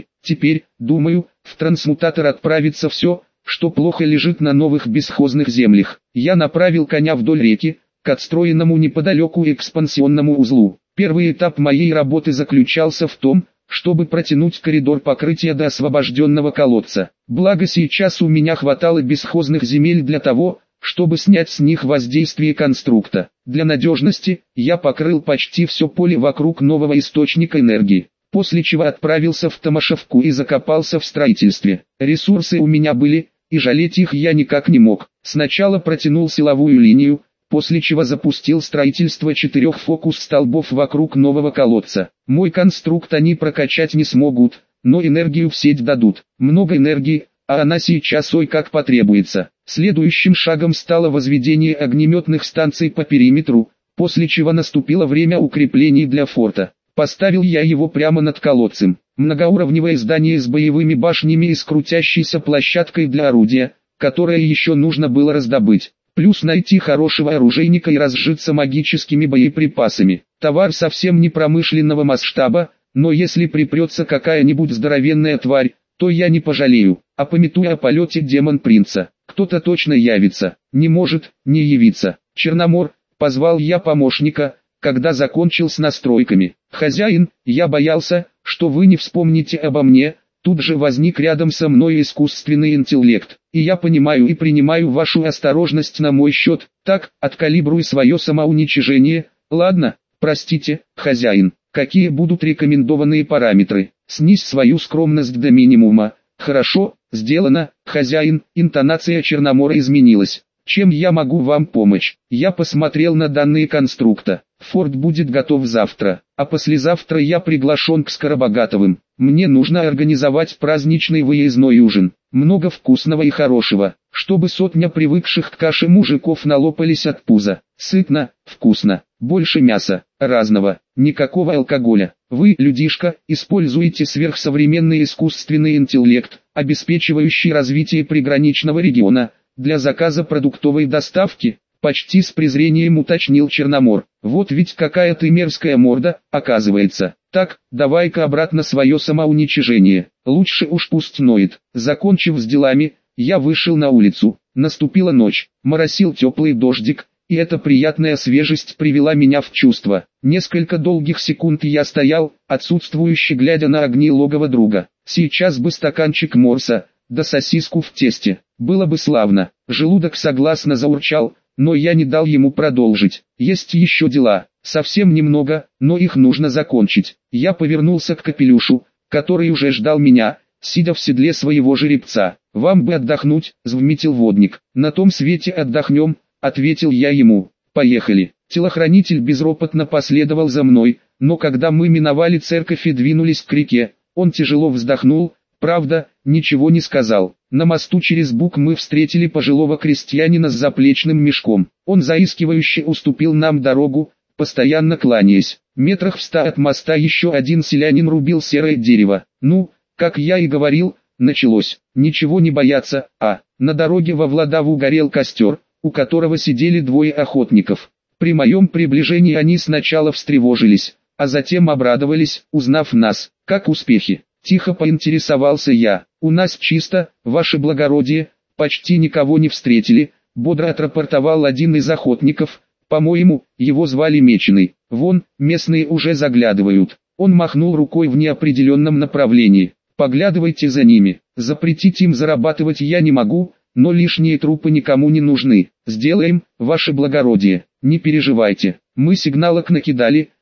A: думаю, в трансмутатор отправится все, что плохо лежит на новых бесхозных землях. Я направил коня вдоль реки, к отстроенному неподалеку экспансионному узлу. Первый этап моей работы заключался в том, чтобы протянуть коридор покрытия до освобожденного колодца. Благо сейчас у меня хватало бесхозных земель для того, чтобы снять с них воздействие конструкта. Для надежности, я покрыл почти все поле вокруг нового источника энергии, после чего отправился в Томашевку и закопался в строительстве. Ресурсы у меня были, и жалеть их я никак не мог. Сначала протянул силовую линию, после чего запустил строительство 4 фокус-столбов вокруг нового колодца. Мой конструкт они прокачать не смогут, но энергию в сеть дадут. Много энергии, а она сейчас ой как потребуется. Следующим шагом стало возведение огнеметных станций по периметру, после чего наступило время укреплений для форта. Поставил я его прямо над колодцем. Многоуровневое здание с боевыми башнями и с крутящейся площадкой для орудия, которое еще нужно было раздобыть. Плюс найти хорошего оружейника и разжиться магическими боеприпасами. Товар совсем не промышленного масштаба, но если припрется какая-нибудь здоровенная тварь, то я не пожалею. А памятуя о полете демон-принца, кто-то точно явится, не может не явиться. Черномор, позвал я помощника, когда закончил с настройками. Хозяин, я боялся, что вы не вспомните обо мне. Тут же возник рядом со мной искусственный интеллект, и я понимаю и принимаю вашу осторожность на мой счет. Так, откалибруй свое самоуничижение. Ладно, простите, хозяин, какие будут рекомендованные параметры? Снизь свою скромность до минимума. Хорошо, сделано, хозяин. Интонация Черномора изменилась. Чем я могу вам помочь? Я посмотрел на данные конструкта. Форт будет готов завтра, а послезавтра я приглашен к Скоробогатовым. Мне нужно организовать праздничный выездной ужин. Много вкусного и хорошего, чтобы сотня привыкших к каше мужиков налопались от пуза. Сытно, вкусно, больше мяса, разного, никакого алкоголя. Вы, людишка, используете сверхсовременный искусственный интеллект, обеспечивающий развитие приграничного региона, для заказа продуктовой доставки. Почти с презрением уточнил Черномор. Вот ведь какая ты мерзкая морда, оказывается. Так, давай-ка обратно свое самоуничижение. Лучше уж пусть ноет. Закончив с делами, я вышел на улицу. Наступила ночь, моросил теплый дождик, и эта приятная свежесть привела меня в чувство. Несколько долгих секунд я стоял, отсутствующе глядя на огни логова друга. Сейчас бы стаканчик морса, да сосиску в тесте. Было бы славно. Желудок согласно заурчал, но я не дал ему продолжить. Есть еще дела, совсем немного, но их нужно закончить. Я повернулся к капелюшу, который уже ждал меня, сидя в седле своего жеребца. «Вам бы отдохнуть», — взвмитил водник. «На том свете отдохнем», — ответил я ему. «Поехали». Телохранитель безропотно последовал за мной, но когда мы миновали церковь и двинулись к реке, он тяжело вздохнул, правда, ничего не сказал. На мосту через Буг мы встретили пожилого крестьянина с заплечным мешком. Он заискивающе уступил нам дорогу, постоянно кланяясь. Метрах в 100 от моста еще один селянин рубил серое дерево. Ну, как я и говорил, началось. Ничего не бояться, на дороге во Владаву горел костер, у которого сидели 2 охотников. При моем приближении они сначала встревожились, а затем обрадовались, узнав нас. Как успехи? Тихо поинтересовался я. «У нас чисто, ваше благородие, почти никого не встретили», бодро отрапортовал один из охотников. «По-моему, его звали Меченый. Вон, местные уже заглядывают». Он махнул рукой в неопределенном направлении. «Поглядывайте за ними. Запретить им зарабатывать я не могу, но лишние трупы никому не нужны. Сделаем, ваше благородие, не переживайте». Мы сигналок накидали,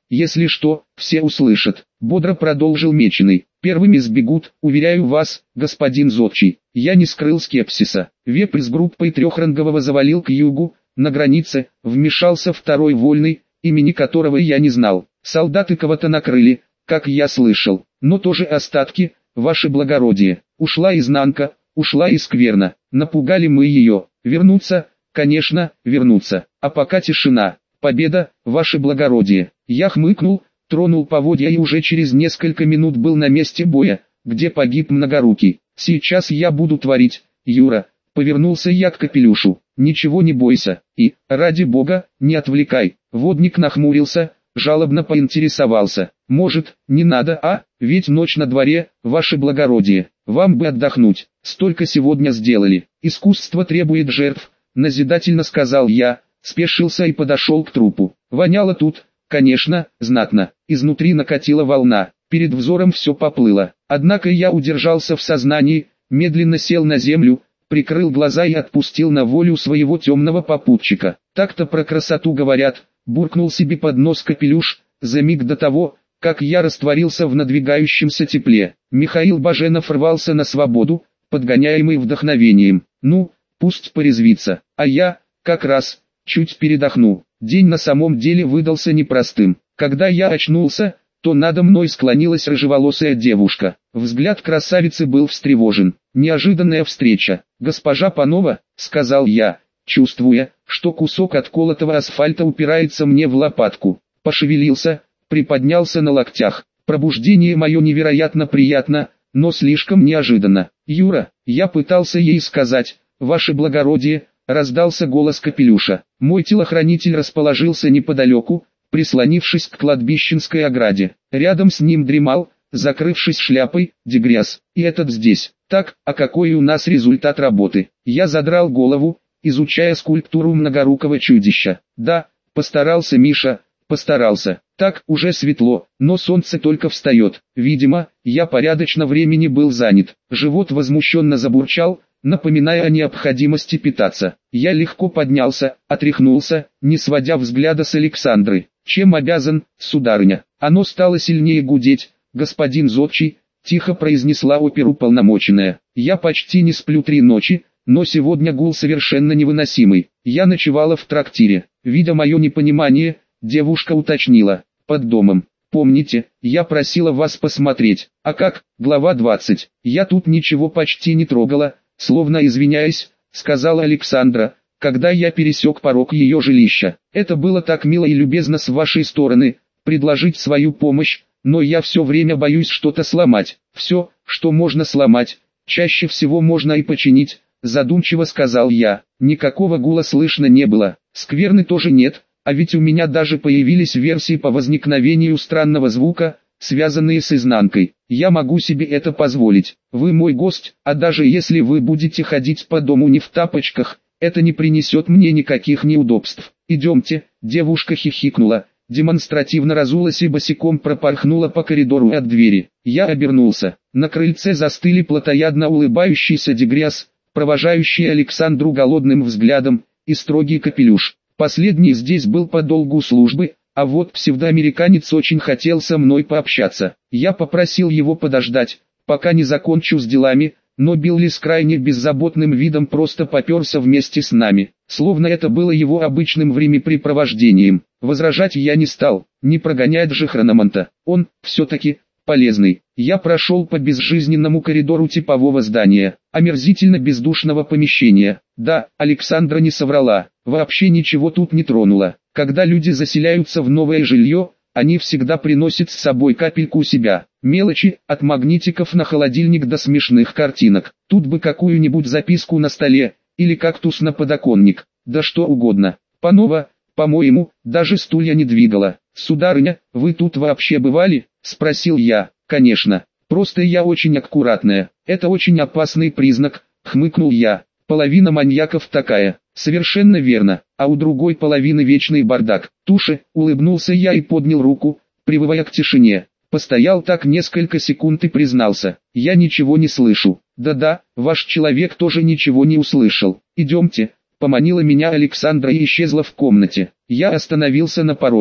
A: если что, все услышат. Бодро продолжил Меченый. Первыми сбегут, уверяю вас, господин Зодчий. Я не скрыл скепсиса. Вепрь с группой трехрангового завалил к югу, на границе, вмешался второй вольный, имени которого я не знал. Солдаты кого-то накрыли, как я слышал, но тоже остатки, ваше благородие. Ушла изнанка, ушла и скверно. Напугали мы ее. Вернуться, конечно, вернуться. А пока тишина. Победа, ваше благородие. Я хмыкнул, тронул поводья и уже через несколько минут был на месте боя, где погиб Многорукий. Сейчас я буду творить, Юра. Повернулся я к Капелюшу. Ничего не бойся. И, ради бога, не отвлекай. Водник нахмурился, жалобно поинтересовался. Может, не надо, а? Ведь ночь на дворе, ваше благородие. Вам бы отдохнуть. Столько сегодня сделали. Искусство требует жертв, назидательно сказал я, спешился и подошел к трупу. Воняло тут, конечно, знатно. Изнутри накатила волна. Перед взором все поплыло. Однако я удержался в сознании, медленно сел на землю, прикрыл глаза и отпустил на волю своего темного попутчика. Так-то про красоту говорят, буркнул себе под нос Капелюш, за миг до того, как я растворился в надвигающемся тепле. Михаил Баженов рвался на свободу, подгоняемый вдохновением. Ну, пусть порезвится, а я, как раз, чуть передохну. День на самом деле выдался непростым. Когда я очнулся, то надо мной склонилась рыжеволосая девушка. Взгляд красавицы был встревожен. Неожиданная встреча. «Госпожа Панова», — сказал я, чувствуя, что кусок отколотого асфальта упирается мне в лопатку. Пошевелился, приподнялся на локтях. Пробуждение мое невероятно приятно, но слишком неожиданно. «Юра», я пытался ей сказать, «Ваше благородие», раздался голос Капелюша. Мой телохранитель расположился неподалеку, прислонившись к кладбищенской ограде. Рядом с ним дремал, закрывшись шляпой, Дегряс. И этот здесь. Так, а какой у нас результат работы? Я задрал голову, изучая скульптуру многорукого чудища. Да, постарался Миша, постарался. Так, уже светло, но солнце только встает. Видимо, я порядочно времени был занят. Живот возмущенно забурчал, напоминая о необходимости питаться. Я легко поднялся, отряхнулся, не сводя взгляда с Александры. «Чем обязан, сударыня?» Оно стало сильнее гудеть. «Господин Зодчий», — тихо произнесла оперуполномоченная. «Я почти не сплю 3 ночи, но сегодня гул совершенно невыносимый. Я ночевала в трактире». Видя мое непонимание, девушка уточнила. «Под домом. Помните, я просила вас посмотреть. А как?» Глава 20. «Я тут ничего почти не трогала», словно извиняясь, сказала Александра, когда я пересек порог ее жилища. «Это было так мило и любезно с вашей стороны, предложить свою помощь, но я все время боюсь что-то сломать. Все, что можно сломать, чаще всего можно и починить», задумчиво сказал я. Никакого гула слышно не было, скверны тоже нет, а ведь у меня даже появились версии по возникновению странного звука, связанные с изнанкой. Я могу себе это позволить. Вы мой гость, а даже если вы будете ходить по дому не в тапочках, это не принесет мне никаких неудобств. Идемте». Девушка хихикнула, демонстративно разулась и босиком пропорхнула по коридору от двери. Я обернулся. На крыльце застыли плотоядно улыбающийся Дегряс, провожающий Александру голодным взглядом, и строгий Капелюш. Последний здесь был по долгу службы, а вот псевдоамериканец очень хотел со мной пообщаться. Я попросил его подождать, пока не закончу с делами, но Билли с крайне беззаботным видом просто попёрся вместе с нами, словно это было его обычным времяпрепровождением. Возражать я не стал, не прогоняет же Хрономанта, он, все-таки, полезный. Я прошел по безжизненному коридору типового здания, омерзительно бездушного помещения. Да, Александра не соврала, вообще ничего тут не тронуло. Когда люди заселяются в новое жилье, они всегда приносят с собой капельку себя. Мелочи, от магнитиков на холодильник до смешных картинок. Тут бы какую-нибудь записку на столе, или кактус на подоконник, да что угодно. Панова, по-моему, даже стулья не двигала. «Сударыня, вы тут вообще бывали?» – спросил я. «Конечно, просто я очень аккуратная. Это очень опасный признак», – хмыкнул я. «Половина маньяков такая». «Совершенно верно, а у другой половины вечный бардак». «Туши», улыбнулся я и поднял руку, привывая к тишине. Постоял так несколько секунд и признался. «Я ничего не слышу». «Да-да, ваш человек тоже ничего не услышал. Идемте», поманила меня Александра и исчезла в комнате. Я остановился на пороге.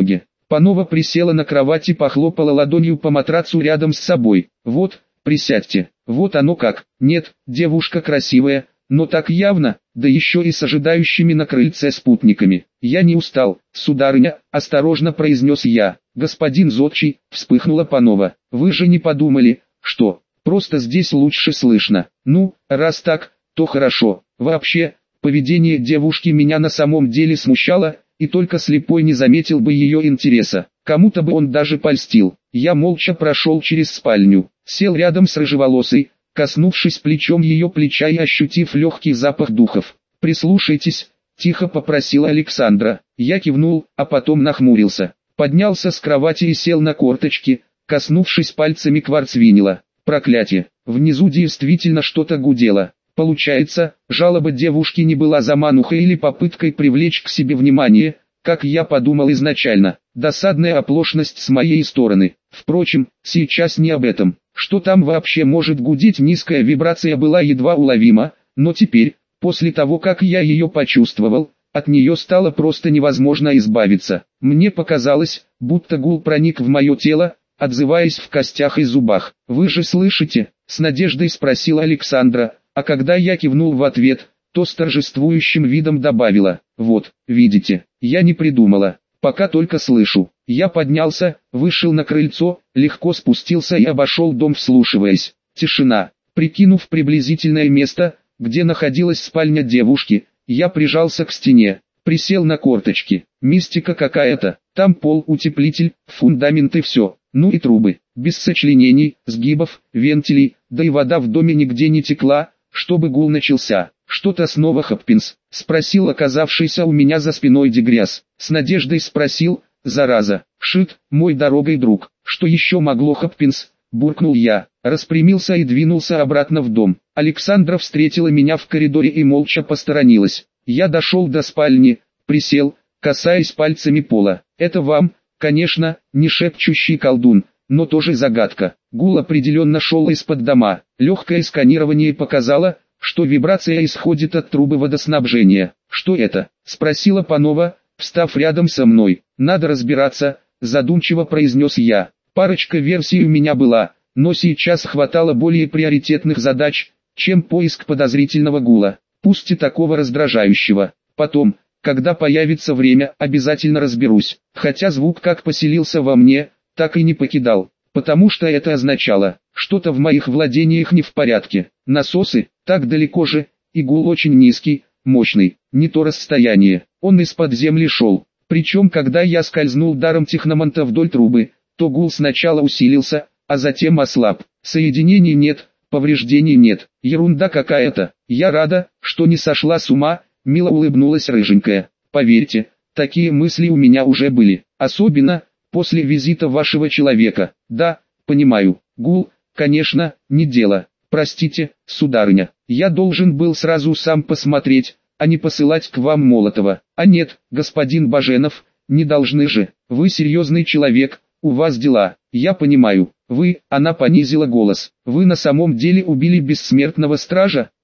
A: Панова присела на кровать и похлопала ладонью по матрацу рядом с собой. Вот, присядьте, вот оно как. Нет, девушка красивая, но так явно, да еще и с ожидающими на крыльце спутниками. Я не устал, сударыня, осторожно произнес я. Господин Зодчий, вспыхнула Панова, вы же не подумали, что, просто здесь лучше слышно. Ну, раз так, то хорошо. Вообще, поведение девушки меня на самом деле смущало, и только слепой не заметил бы ее интереса. Кому-то бы он даже польстил. Я молча прошел через спальню, сел рядом с рыжеволосой, коснувшись плечом ее плеча и ощутив легкий запах духов. «Прислушайтесь», — тихо попросила Александра. Я кивнул, а потом нахмурился. Поднялся с кровати и сел на корточки, коснувшись пальцами кварцвинила. Проклятие, внизу действительно что-то гудело. Получается, жалоба девушки не была заманухой или попыткой привлечь к себе внимание, как я подумал изначально. Досадная оплошность с моей стороны. Впрочем, сейчас не об этом. Что там вообще может гудеть? Низкая вибрация была едва уловима, но теперь, после того как я ее почувствовал, от нее стало просто невозможно избавиться. Мне показалось, будто гул проник в мое тело, отзываясь в костях и зубах. «Вы же слышите?» — с надеждой спросила Александра, а когда я кивнул в ответ, то с торжествующим видом добавила: «Вот, видите, я не придумала, пока только слышу». Я поднялся, вышел на крыльцо, легко спустился и обошел дом, вслушиваясь. Тишина. Прикинув приблизительное место, где находилась спальня девушки, я прижался к стене, присел на корточки. Мистика какая-то. Там пол, утеплитель, фундамент и все. Ну и трубы, без сочленений, сгибов, вентилей, да и вода в доме нигде не текла, чтобы гул начался. «Что-то снова, Хопкинс?» — спросил оказавшийся у меня за спиной Дегряс. С надеждой спросил: «Зараза, Шит, мой дорогой друг, что еще могло, Хопкинс?» — буркнул я, распрямился и двинулся обратно в дом. Александра встретила меня в коридоре и молча посторонилась. Я дошел до спальни, присел, касаясь пальцами пола. «Это вам, конечно, не шепчущий колдун, но тоже загадка». Гул определенно шел из-под дома. Легкое сканирование показало, что вибрация исходит от трубы водоснабжения. «Что это?» — спросила Панова, встав рядом со мной. «Надо разбираться», — задумчиво произнес я. Парочка версий у меня была, но сейчас хватало более приоритетных задач, чем поиск подозрительного гула, пусть и такого раздражающего. Потом, когда появится время, обязательно разберусь. Хотя звук как поселился во мне, так и не покидал, потому что это означало, что-то в моих владениях не в порядке. Насосы, так далеко же, и гул очень низкий, мощный, не то расстояние. Он из-под земли шел. Причем когда я скользнул даром техноманта вдоль трубы, то гул сначала усилился, а затем ослаб. Соединений нет, повреждений нет. Ерунда какая-то. Я рада, что не сошла с ума, мило улыбнулась рыженькая. Поверьте, такие мысли у меня уже были. Особенно, после визита вашего человека. Да, понимаю, гул, конечно, не дело. Простите, сударыня, я должен был сразу сам посмотреть, а не посылать к вам Молотова. А нет, господин Баженов, не должны же. Вы серьезный человек, у вас дела. Я понимаю, вы, она понизила голос. Вы на самом деле убили бессмертного стража?